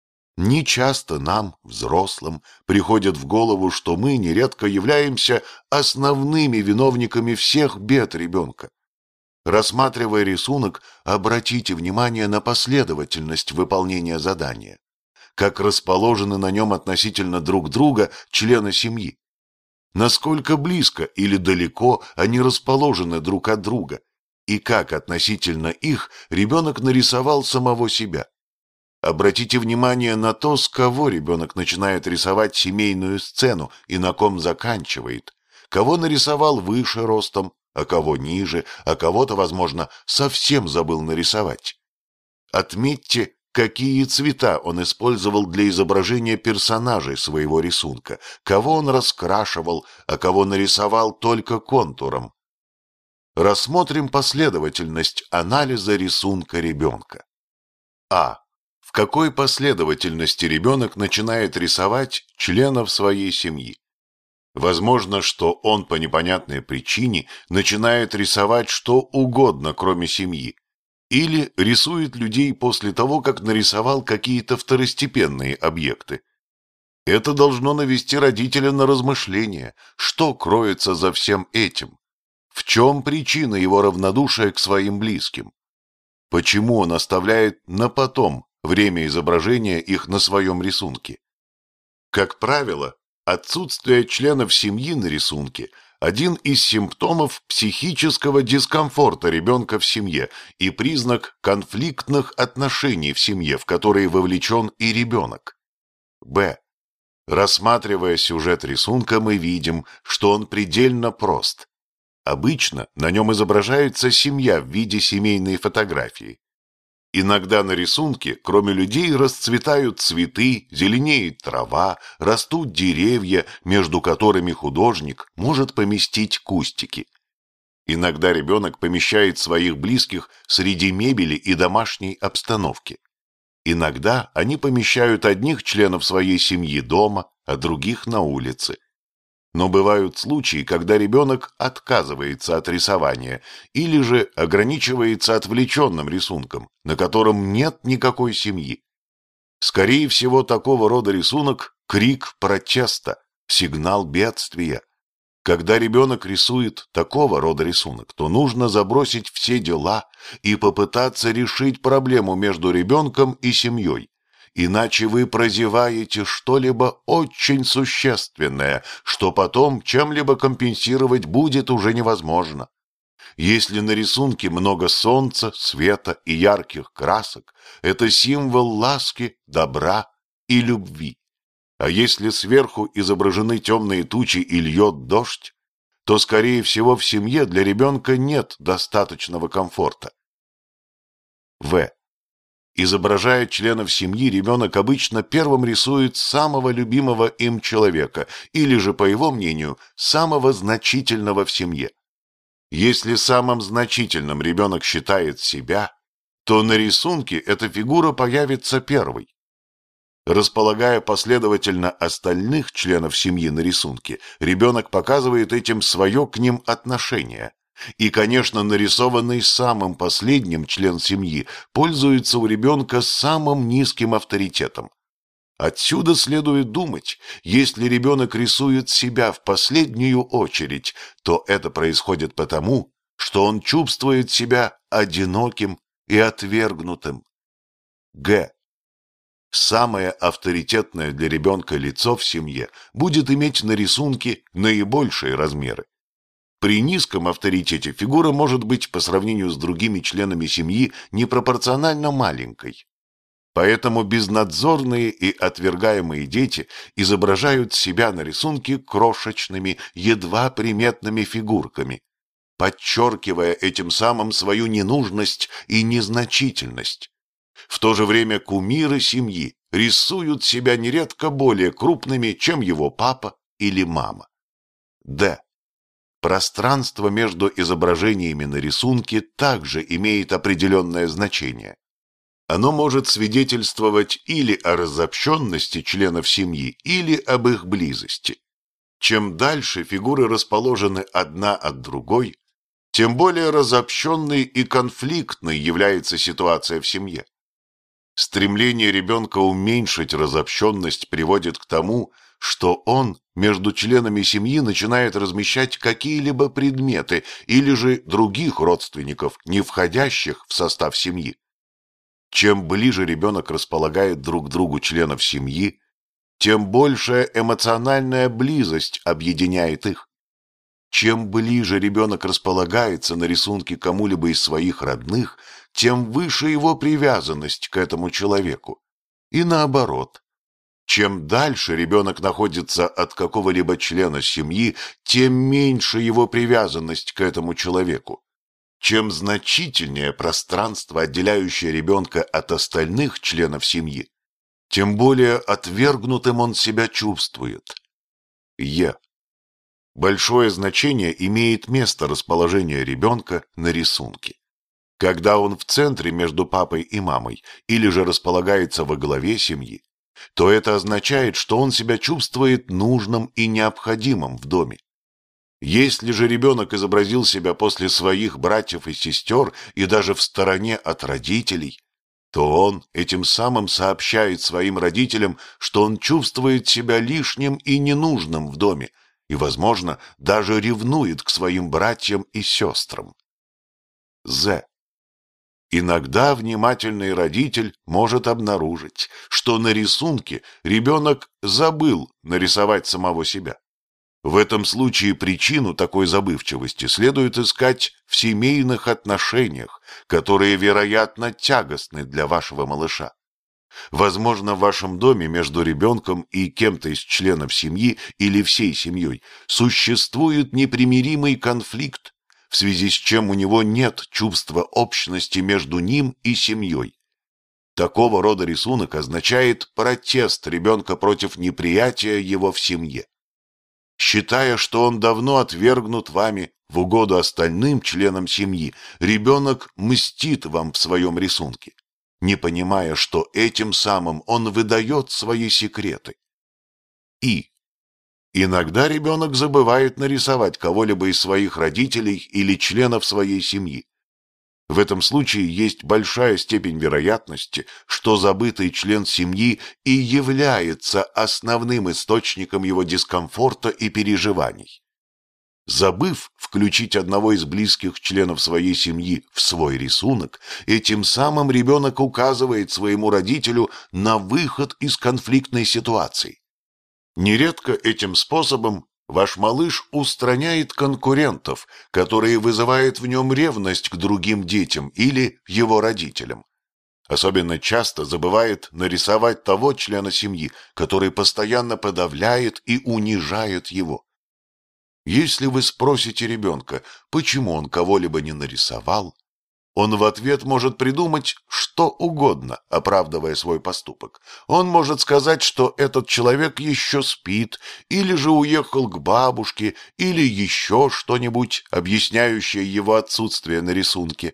Нечасто нам, взрослым, приходит в голову, что мы нередко являемся основными виновниками всех бед ребенка. Рассматривая рисунок, обратите внимание на последовательность выполнения задания. Как расположены на нем относительно друг друга члены семьи. Насколько близко или далеко они расположены друг от друга, и как относительно их ребенок нарисовал самого себя. Обратите внимание на то, с кого ребенок начинает рисовать семейную сцену и на ком заканчивает, кого нарисовал выше ростом, а кого ниже, а кого-то, возможно, совсем забыл нарисовать. Отметьте, какие цвета он использовал для изображения персонажей своего рисунка, кого он раскрашивал, а кого нарисовал только контуром. Рассмотрим последовательность анализа рисунка ребенка. А. В какой последовательности ребенок начинает рисовать членов своей семьи? Возможно, что он по непонятной причине начинает рисовать что угодно, кроме семьи. Или рисует людей после того, как нарисовал какие-то второстепенные объекты. Это должно навести родителя на размышления, что кроется за всем этим. В чем причина его равнодушия к своим близким? Почему он оставляет на потом время изображения их на своем рисунке? Как правило, отсутствие членов семьи на рисунке – один из симптомов психического дискомфорта ребенка в семье и признак конфликтных отношений в семье, в которые вовлечен и ребенок. Б. Рассматривая сюжет рисунка, мы видим, что он предельно прост. Обычно на нем изображается семья в виде семейной фотографии. Иногда на рисунке, кроме людей, расцветают цветы, зеленеет трава, растут деревья, между которыми художник может поместить кустики. Иногда ребенок помещает своих близких среди мебели и домашней обстановки. Иногда они помещают одних членов своей семьи дома, а других на улице. Но бывают случаи, когда ребенок отказывается от рисования или же ограничивается отвлеченным рисунком, на котором нет никакой семьи. Скорее всего, такого рода рисунок – крик протеста, сигнал бедствия. Когда ребенок рисует такого рода рисунок, то нужно забросить все дела и попытаться решить проблему между ребенком и семьей. Иначе вы прозеваете что-либо очень существенное, что потом чем-либо компенсировать будет уже невозможно. Если на рисунке много солнца, света и ярких красок, это символ ласки, добра и любви. А если сверху изображены темные тучи и льет дождь, то, скорее всего, в семье для ребенка нет достаточного комфорта. В. Изображая членов семьи, ребенок обычно первым рисует самого любимого им человека или же, по его мнению, самого значительного в семье. Если самым значительным ребенок считает себя, то на рисунке эта фигура появится первой. Располагая последовательно остальных членов семьи на рисунке, ребенок показывает этим свое к ним отношение. И, конечно, нарисованный самым последним член семьи пользуется у ребенка самым низким авторитетом. Отсюда следует думать, если ребенок рисует себя в последнюю очередь, то это происходит потому, что он чувствует себя одиноким и отвергнутым. Г. Самое авторитетное для ребенка лицо в семье будет иметь на рисунке наибольшие размеры. При низком авторитете фигура может быть по сравнению с другими членами семьи непропорционально маленькой. Поэтому безнадзорные и отвергаемые дети изображают себя на рисунке крошечными, едва приметными фигурками, подчеркивая этим самым свою ненужность и незначительность. В то же время кумиры семьи рисуют себя нередко более крупными, чем его папа или мама. Д. Пространство между изображениями на рисунке также имеет определенное значение. Оно может свидетельствовать или о разобщенности членов семьи, или об их близости. Чем дальше фигуры расположены одна от другой, тем более разобщенной и конфликтной является ситуация в семье. Стремление ребенка уменьшить разобщенность приводит к тому, что он между членами семьи начинает размещать какие-либо предметы или же других родственников, не входящих в состав семьи. Чем ближе ребенок располагает друг к другу членов семьи, тем большая эмоциональная близость объединяет их. Чем ближе ребенок располагается на рисунке кому-либо из своих родных, тем выше его привязанность к этому человеку. И наоборот. Чем дальше ребенок находится от какого-либо члена семьи, тем меньше его привязанность к этому человеку. Чем значительнее пространство, отделяющее ребенка от остальных членов семьи, тем более отвергнутым он себя чувствует. Е. Большое значение имеет место расположения ребенка на рисунке. Когда он в центре между папой и мамой или же располагается во главе семьи, то это означает, что он себя чувствует нужным и необходимым в доме. Если же ребенок изобразил себя после своих братьев и сестер и даже в стороне от родителей, то он этим самым сообщает своим родителям, что он чувствует себя лишним и ненужным в доме и, возможно, даже ревнует к своим братьям и сестрам. З. Иногда внимательный родитель может обнаружить, что на рисунке ребенок забыл нарисовать самого себя. В этом случае причину такой забывчивости следует искать в семейных отношениях, которые, вероятно, тягостны для вашего малыша. Возможно, в вашем доме между ребенком и кем-то из членов семьи или всей семьей существует непримиримый конфликт, в связи с чем у него нет чувства общности между ним и семьей. Такого рода рисунок означает протест ребенка против неприятия его в семье. Считая, что он давно отвергнут вами в угоду остальным членам семьи, ребенок мстит вам в своем рисунке, не понимая, что этим самым он выдает свои секреты. И иногда ребенок забывает нарисовать кого-либо из своих родителей или членов своей семьи. В этом случае есть большая степень вероятности, что забытый член семьи и является основным источником его дискомфорта и переживаний. Забыв включить одного из близких членов своей семьи в свой рисунок, этим самым ребенок указывает своему родителю на выход из конфликтной ситуации. Нередко этим способом ваш малыш устраняет конкурентов, которые вызывают в нем ревность к другим детям или его родителям. Особенно часто забывает нарисовать того члена семьи, который постоянно подавляет и унижает его. Если вы спросите ребенка, почему он кого-либо не нарисовал, он в ответ может придумать что угодно, оправдывая свой поступок. Он может сказать, что этот человек еще спит, или же уехал к бабушке, или еще что-нибудь, объясняющее его отсутствие на рисунке.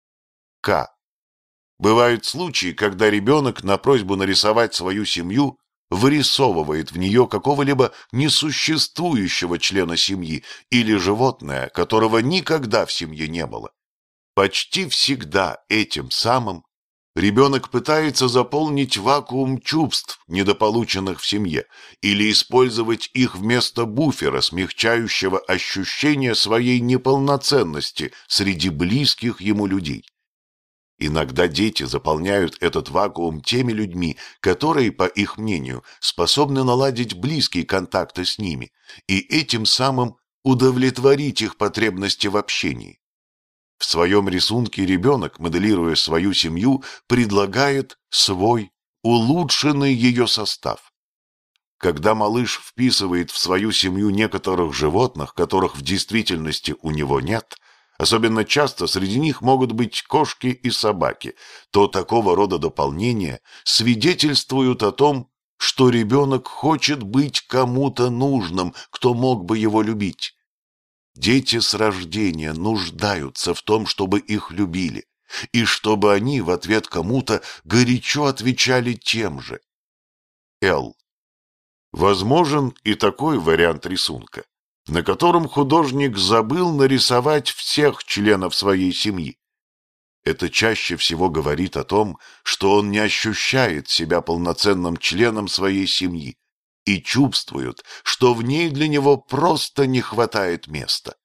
К. Бывают случаи, когда ребенок на просьбу нарисовать свою семью вырисовывает в нее какого-либо несуществующего члена семьи или животное, которого никогда в семье не было. Почти всегда этим самым ребенок пытается заполнить вакуум чувств, недополученных в семье, или использовать их вместо буфера, смягчающего ощущение своей неполноценности среди близких ему людей. Иногда дети заполняют этот вакуум теми людьми, которые, по их мнению, способны наладить близкие контакты с ними, и этим самым удовлетворить их потребности в общении. В своем рисунке ребенок, моделируя свою семью, предлагает свой, улучшенный ее состав. Когда малыш вписывает в свою семью некоторых животных, которых в действительности у него нет, особенно часто среди них могут быть кошки и собаки, то такого рода дополнения свидетельствуют о том, что ребенок хочет быть кому-то нужным, кто мог бы его любить. Дети с рождения нуждаются в том, чтобы их любили, и чтобы они в ответ кому-то горячо отвечали тем же. Л. Возможен и такой вариант рисунка, на котором художник забыл нарисовать всех членов своей семьи. Это чаще всего говорит о том, что он не ощущает себя полноценным членом своей семьи и чувствует, что в ней для него просто не хватает места.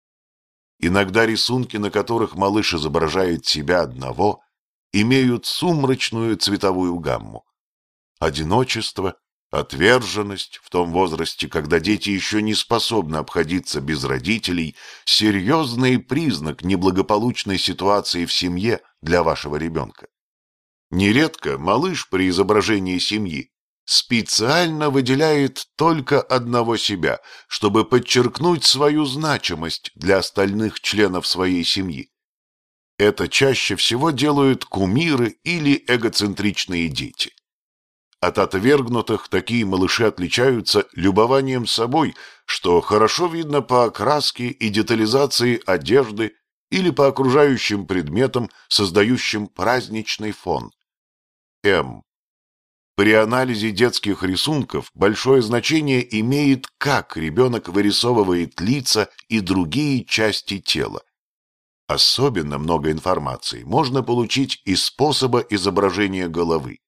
Иногда рисунки, на которых малыш изображает себя одного, имеют сумрачную цветовую гамму. Одиночество, отверженность в том возрасте, когда дети еще не способны обходиться без родителей, серьезный признак неблагополучной ситуации в семье для вашего ребенка. Нередко малыш при изображении семьи специально выделяет только одного себя, чтобы подчеркнуть свою значимость для остальных членов своей семьи. Это чаще всего делают кумиры или эгоцентричные дети. От отвергнутых такие малыши отличаются любованием собой, что хорошо видно по окраске и детализации одежды или по окружающим предметам, создающим праздничный фон. М. При анализе детских рисунков большое значение имеет, как ребенок вырисовывает лица и другие части тела. Особенно много информации можно получить из способа изображения головы.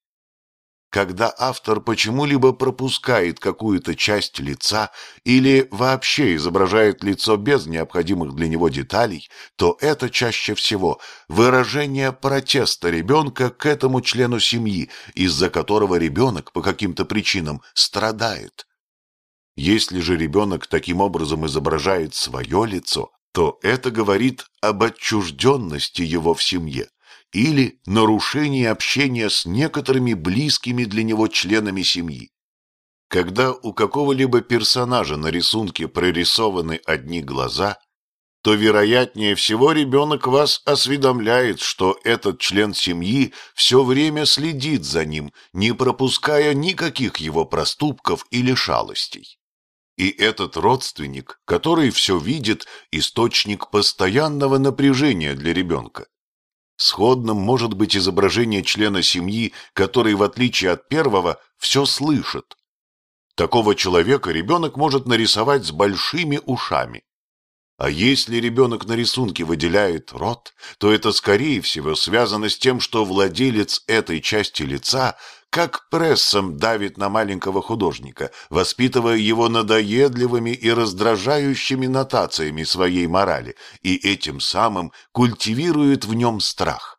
Когда автор почему-либо пропускает какую-то часть лица или вообще изображает лицо без необходимых для него деталей, то это чаще всего выражение протеста ребенка к этому члену семьи, из-за которого ребенок по каким-то причинам страдает. Если же ребенок таким образом изображает свое лицо, то это говорит об отчужденности его в семье или нарушении общения с некоторыми близкими для него членами семьи. Когда у какого-либо персонажа на рисунке прорисованы одни глаза, то, вероятнее всего, ребенок вас осведомляет, что этот член семьи все время следит за ним, не пропуская никаких его проступков или шалостей. И этот родственник, который все видит, источник постоянного напряжения для ребенка. Сходным может быть изображение члена семьи, который, в отличие от первого, все слышит. Такого человека ребенок может нарисовать с большими ушами. А если ребенок на рисунке выделяет рот, то это, скорее всего, связано с тем, что владелец этой части лица как прессом давит на маленького художника, воспитывая его надоедливыми и раздражающими нотациями своей морали, и этим самым культивирует в нем страх.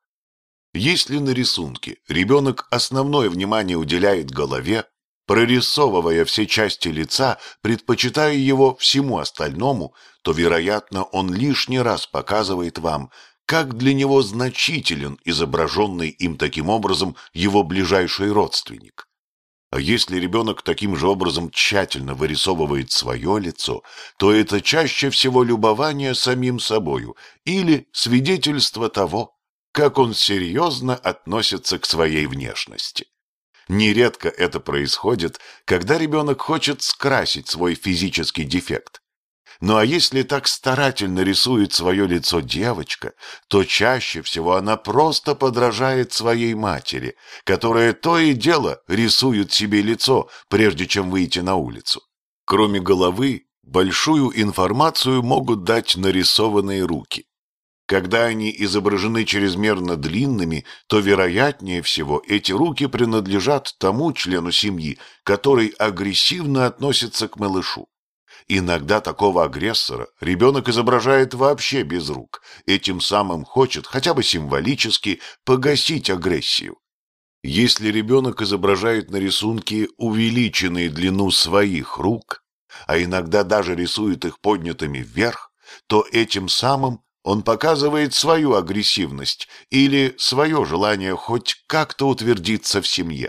Если на рисунке ребенок основное внимание уделяет голове, прорисовывая все части лица, предпочитая его всему остальному, то, вероятно, он лишний раз показывает вам, как для него значителен изображенный им таким образом его ближайший родственник. А если ребенок таким же образом тщательно вырисовывает свое лицо, то это чаще всего любование самим собою или свидетельство того, как он серьезно относится к своей внешности. Нередко это происходит, когда ребенок хочет скрасить свой физический дефект. Ну а если так старательно рисует свое лицо девочка, то чаще всего она просто подражает своей матери, которая то и дело рисует себе лицо, прежде чем выйти на улицу. Кроме головы, большую информацию могут дать нарисованные руки. Когда они изображены чрезмерно длинными, то, вероятнее всего, эти руки принадлежат тому члену семьи, который агрессивно относится к малышу. Иногда такого агрессора ребенок изображает вообще без рук, этим самым хочет, хотя бы символически, погасить агрессию. Если ребенок изображает на рисунке увеличенную длину своих рук, а иногда даже рисует их поднятыми вверх, то этим самым он показывает свою агрессивность или свое желание хоть как-то утвердиться в семье.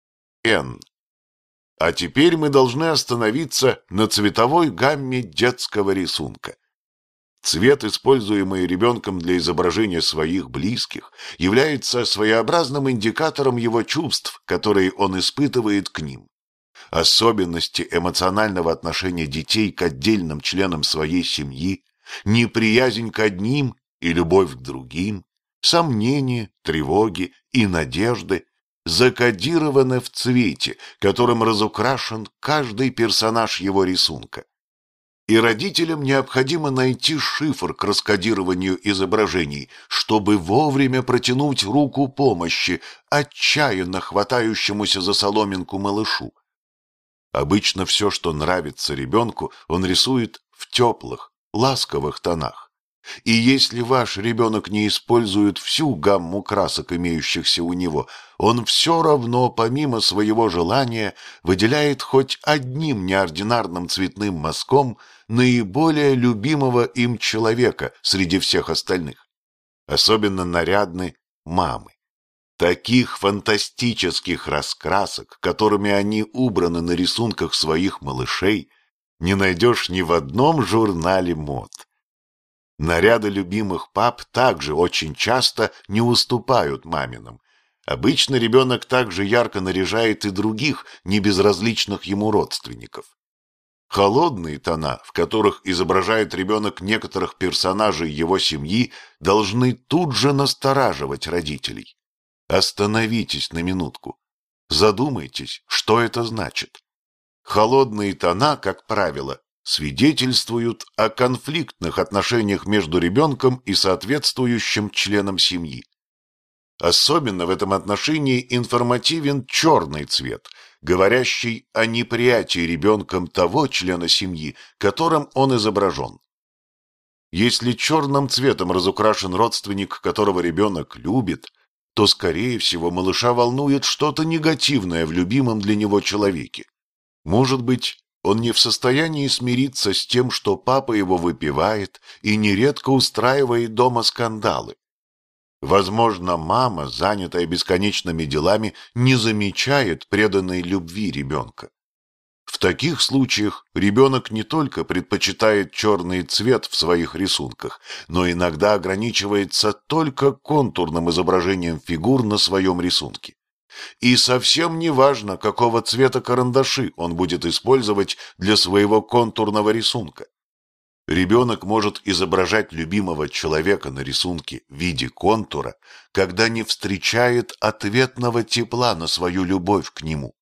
Н. А теперь мы должны остановиться на цветовой гамме детского рисунка. Цвет, используемый ребенком для изображения своих близких, является своеобразным индикатором его чувств, которые он испытывает к ним. Особенности эмоционального отношения детей к отдельным членам своей семьи, неприязнь к одним и любовь к другим, сомнения, тревоги и надежды закодированы в цвете, которым разукрашен каждый персонаж его рисунка. И родителям необходимо найти шифр к раскодированию изображений, чтобы вовремя протянуть руку помощи отчаянно хватающемуся за соломинку малышу. Обычно все, что нравится ребенку, он рисует в теплых, ласковых тонах. И если ваш ребенок не использует всю гамму красок, имеющихся у него, он все равно, помимо своего желания, выделяет хоть одним неординарным цветным мазком наиболее любимого им человека среди всех остальных. Особенно нарядны мамы. Таких фантастических раскрасок, которыми они убраны на рисунках своих малышей, не найдешь ни в одном журнале мод. Наряды любимых пап также очень часто не уступают маминым. Обычно ребенок также ярко наряжает и других, небезразличных ему родственников. Холодные тона, в которых изображает ребенок некоторых персонажей его семьи, должны тут же настораживать родителей. Остановитесь на минутку. Задумайтесь, что это значит. Холодные тона, как правило, свидетельствуют о конфликтных отношениях между ребенком и соответствующим членом семьи. Особенно в этом отношении информативен черный цвет, говорящий о неприятии ребенком того члена семьи, которым он изображен. Если черным цветом разукрашен родственник, которого ребенок любит, то, скорее всего, малыша волнует что-то негативное в любимом для него человеке. Может быть, он не в состоянии смириться с тем, что папа его выпивает и нередко устраивает дома скандалы. Возможно, мама, занятая бесконечными делами, не замечает преданной любви ребенка. В таких случаях ребенок не только предпочитает черный цвет в своих рисунках, но иногда ограничивается только контурным изображением фигур на своем рисунке. И совсем не важно, какого цвета карандаши он будет использовать для своего контурного рисунка. Ребенок может изображать любимого человека на рисунке в виде контура, когда не встречает ответного тепла на свою любовь к нему.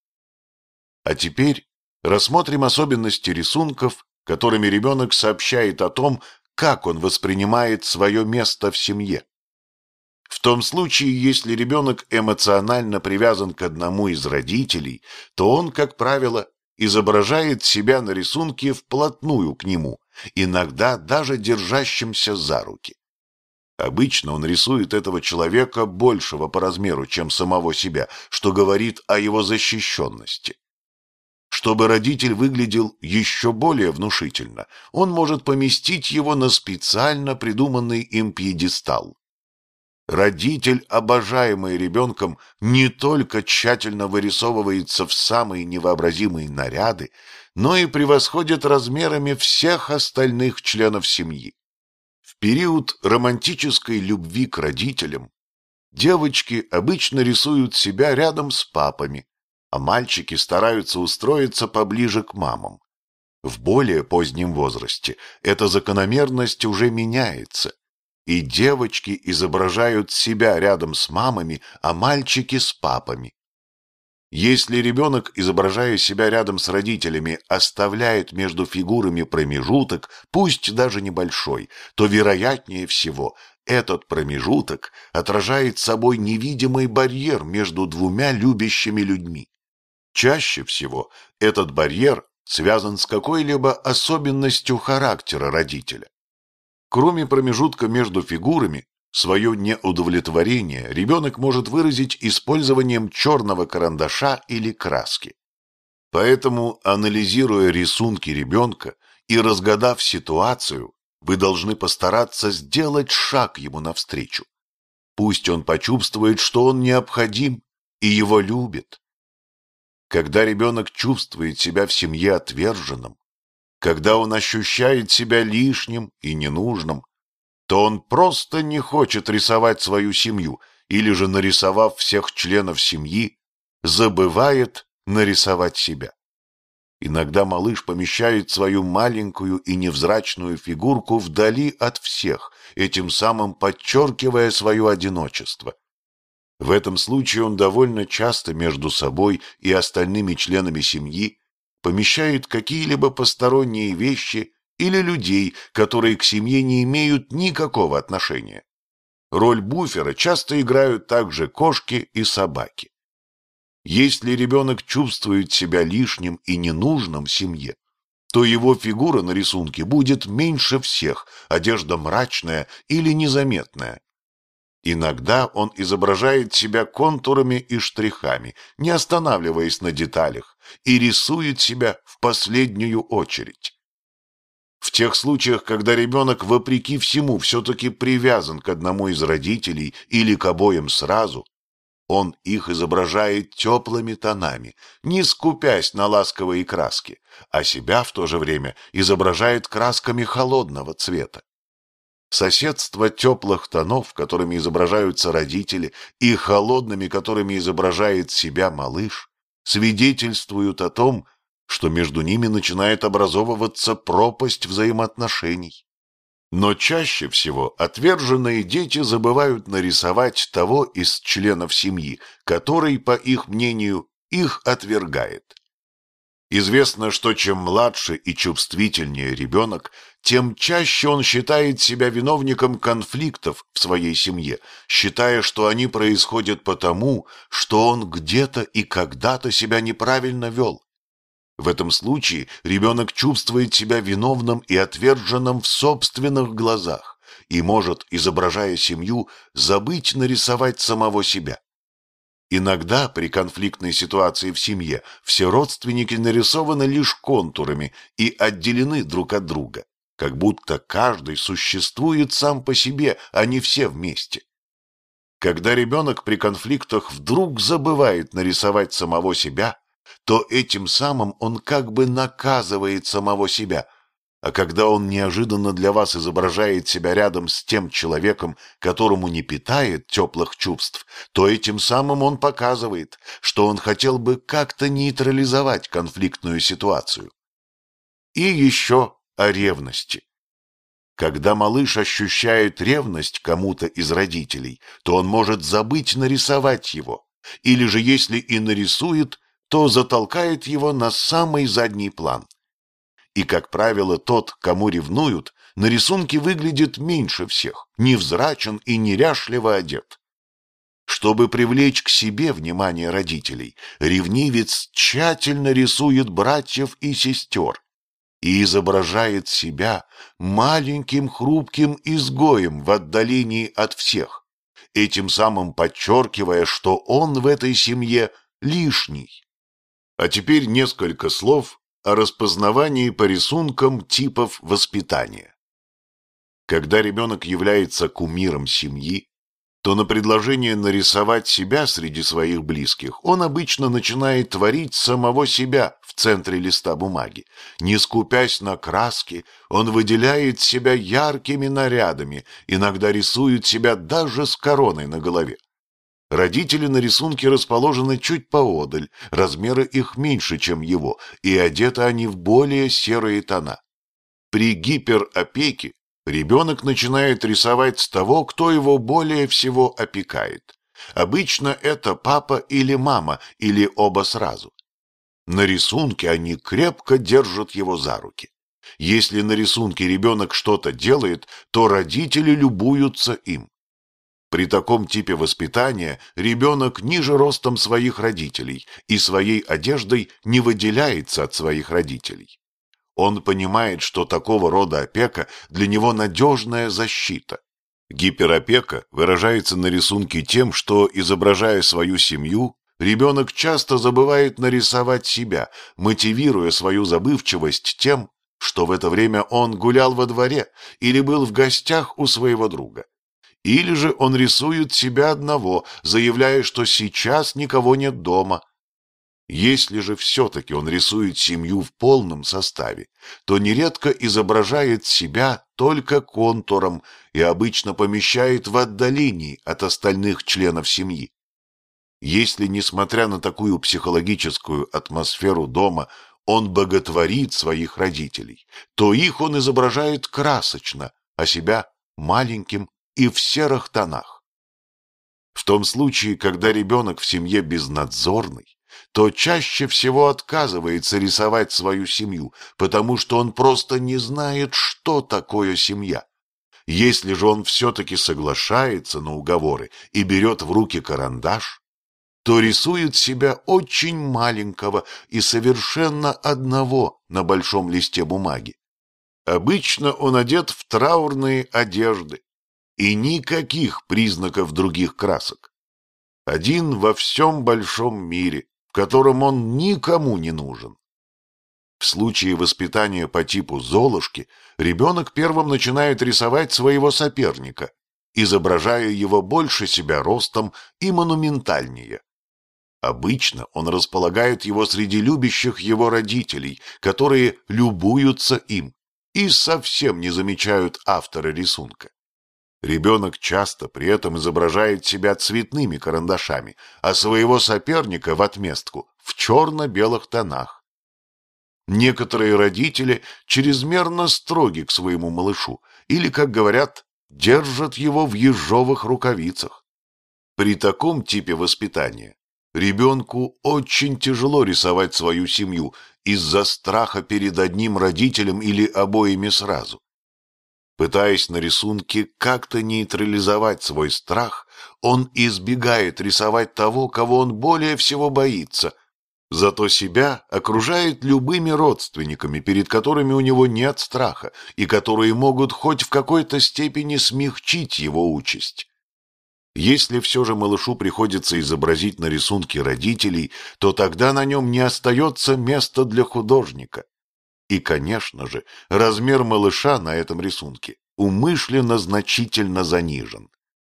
А теперь рассмотрим особенности рисунков, которыми ребенок сообщает о том, как он воспринимает свое место в семье. В том случае, если ребенок эмоционально привязан к одному из родителей, то он, как правило, изображает себя на рисунке вплотную к нему, иногда даже держащимся за руки. Обычно он рисует этого человека большего по размеру, чем самого себя, что говорит о его защищенности. Чтобы родитель выглядел еще более внушительно, он может поместить его на специально придуманный им пьедестал. Родитель, обожаемый ребенком, не только тщательно вырисовывается в самые невообразимые наряды, но и превосходит размерами всех остальных членов семьи. В период романтической любви к родителям девочки обычно рисуют себя рядом с папами, а мальчики стараются устроиться поближе к мамам. В более позднем возрасте эта закономерность уже меняется, и девочки изображают себя рядом с мамами, а мальчики с папами. Если ребенок, изображая себя рядом с родителями, оставляет между фигурами промежуток, пусть даже небольшой, то, вероятнее всего, этот промежуток отражает собой невидимый барьер между двумя любящими людьми. Чаще всего этот барьер связан с какой-либо особенностью характера родителя. Кроме промежутка между фигурами, свое неудовлетворение ребенок может выразить использованием черного карандаша или краски. Поэтому, анализируя рисунки ребенка и разгадав ситуацию, вы должны постараться сделать шаг ему навстречу. Пусть он почувствует, что он необходим и его любят. Когда ребенок чувствует себя в семье отверженным, когда он ощущает себя лишним и ненужным, то он просто не хочет рисовать свою семью, или же, нарисовав всех членов семьи, забывает нарисовать себя. Иногда малыш помещает свою маленькую и невзрачную фигурку вдали от всех, этим самым подчеркивая свое одиночество. В этом случае он довольно часто между собой и остальными членами семьи помещает какие-либо посторонние вещи или людей, которые к семье не имеют никакого отношения. Роль буфера часто играют также кошки и собаки. Если ребенок чувствует себя лишним и ненужным в семье, то его фигура на рисунке будет меньше всех, одежда мрачная или незаметная. Иногда он изображает себя контурами и штрихами, не останавливаясь на деталях, и рисует себя в последнюю очередь. В тех случаях, когда ребенок вопреки всему все-таки привязан к одному из родителей или к обоим сразу, он их изображает теплыми тонами, не скупясь на ласковые краски, а себя в то же время изображает красками холодного цвета. Соседство теплых тонов, которыми изображаются родители, и холодными, которыми изображает себя малыш, свидетельствуют о том, что между ними начинает образовываться пропасть взаимоотношений. Но чаще всего отверженные дети забывают нарисовать того из членов семьи, который, по их мнению, их отвергает. Известно, что чем младше и чувствительнее ребенок, тем чаще он считает себя виновником конфликтов в своей семье, считая, что они происходят потому, что он где-то и когда-то себя неправильно вел. В этом случае ребенок чувствует себя виновным и отверженным в собственных глазах и может, изображая семью, забыть нарисовать самого себя. Иногда при конфликтной ситуации в семье все родственники нарисованы лишь контурами и отделены друг от друга, как будто каждый существует сам по себе, а не все вместе. Когда ребенок при конфликтах вдруг забывает нарисовать самого себя, то этим самым он как бы наказывает самого себя. А когда он неожиданно для вас изображает себя рядом с тем человеком, которому не питает теплых чувств, то этим самым он показывает, что он хотел бы как-то нейтрализовать конфликтную ситуацию. И еще о ревности. Когда малыш ощущает ревность к кому-то из родителей, то он может забыть нарисовать его, или же если и нарисует, то затолкает его на самый задний план. И, как правило, тот, кому ревнуют, на рисунке выглядит меньше всех, невзрачен и неряшливо одет. Чтобы привлечь к себе внимание родителей, ревнивец тщательно рисует братьев и сестер и изображает себя маленьким хрупким изгоем в отдалении от всех, этим самым подчеркивая, что он в этой семье лишний. А теперь несколько слов о распознавании по рисункам типов воспитания. Когда ребенок является кумиром семьи, то на предложение нарисовать себя среди своих близких он обычно начинает творить самого себя в центре листа бумаги. Не скупясь на краски, он выделяет себя яркими нарядами, иногда рисует себя даже с короной на голове. Родители на рисунке расположены чуть поодаль, размеры их меньше, чем его, и одеты они в более серые тона. При гиперопеке ребенок начинает рисовать с того, кто его более всего опекает. Обычно это папа или мама, или оба сразу. На рисунке они крепко держат его за руки. Если на рисунке ребенок что-то делает, то родители любуются им. При таком типе воспитания ребенок ниже ростом своих родителей и своей одеждой не выделяется от своих родителей. Он понимает, что такого рода опека для него надежная защита. Гиперопека выражается на рисунке тем, что, изображая свою семью, ребенок часто забывает нарисовать себя, мотивируя свою забывчивость тем, что в это время он гулял во дворе или был в гостях у своего друга. Или же он рисует себя одного, заявляя, что сейчас никого нет дома. Если же все-таки он рисует семью в полном составе, то нередко изображает себя только контуром и обычно помещает в отдалении от остальных членов семьи. Если, несмотря на такую психологическую атмосферу дома, он боготворит своих родителей, то их он изображает красочно, а себя маленьким и в серых тонах. В том случае, когда ребенок в семье безнадзорный, то чаще всего отказывается рисовать свою семью, потому что он просто не знает, что такое семья. Если же он все-таки соглашается на уговоры и берет в руки карандаш, то рисует себя очень маленького и совершенно одного на большом листе бумаги. Обычно он одет в траурные одежды, и никаких признаков других красок. Один во всем большом мире, в котором он никому не нужен. В случае воспитания по типу Золушки ребенок первым начинает рисовать своего соперника, изображая его больше себя ростом и монументальнее. Обычно он располагает его среди любящих его родителей, которые любуются им и совсем не замечают автора рисунка. Ребенок часто при этом изображает себя цветными карандашами, а своего соперника в отместку в черно-белых тонах. Некоторые родители чрезмерно строги к своему малышу или, как говорят, держат его в ежовых рукавицах. При таком типе воспитания ребенку очень тяжело рисовать свою семью из-за страха перед одним родителем или обоими сразу. Пытаясь на рисунке как-то нейтрализовать свой страх, он избегает рисовать того, кого он более всего боится, зато себя окружает любыми родственниками, перед которыми у него нет страха, и которые могут хоть в какой-то степени смягчить его участь. Если все же малышу приходится изобразить на рисунке родителей, то тогда на нем не остается места для художника. И, конечно же, размер малыша на этом рисунке умышленно значительно занижен.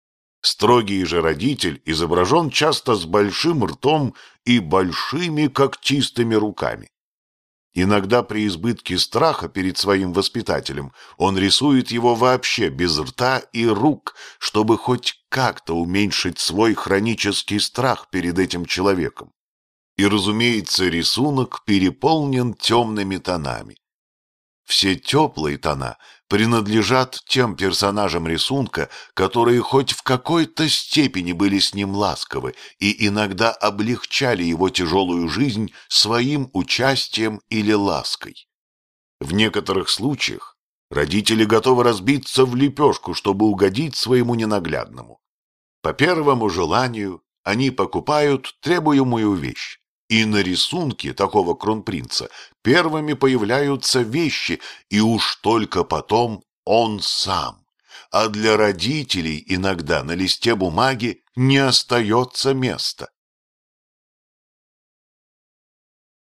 Строгий же родитель изображен часто с большим ртом и большими когтистыми руками. Иногда при избытке страха перед своим воспитателем он рисует его вообще без рта и рук, чтобы хоть как-то уменьшить свой хронический страх перед этим человеком. И, разумеется, рисунок переполнен темными тонами. Все теплые тона принадлежат тем персонажам рисунка, которые хоть в какой-то степени были с ним ласковы и иногда облегчали его тяжелую жизнь своим участием или лаской. В некоторых случаях родители готовы разбиться в лепешку, чтобы угодить своему ненаглядному. По первому желанию они покупают требуемую вещь. И на рисунке такого кронпринца первыми появляются вещи, и уж только потом он сам. А для родителей иногда на листе бумаги не остается места.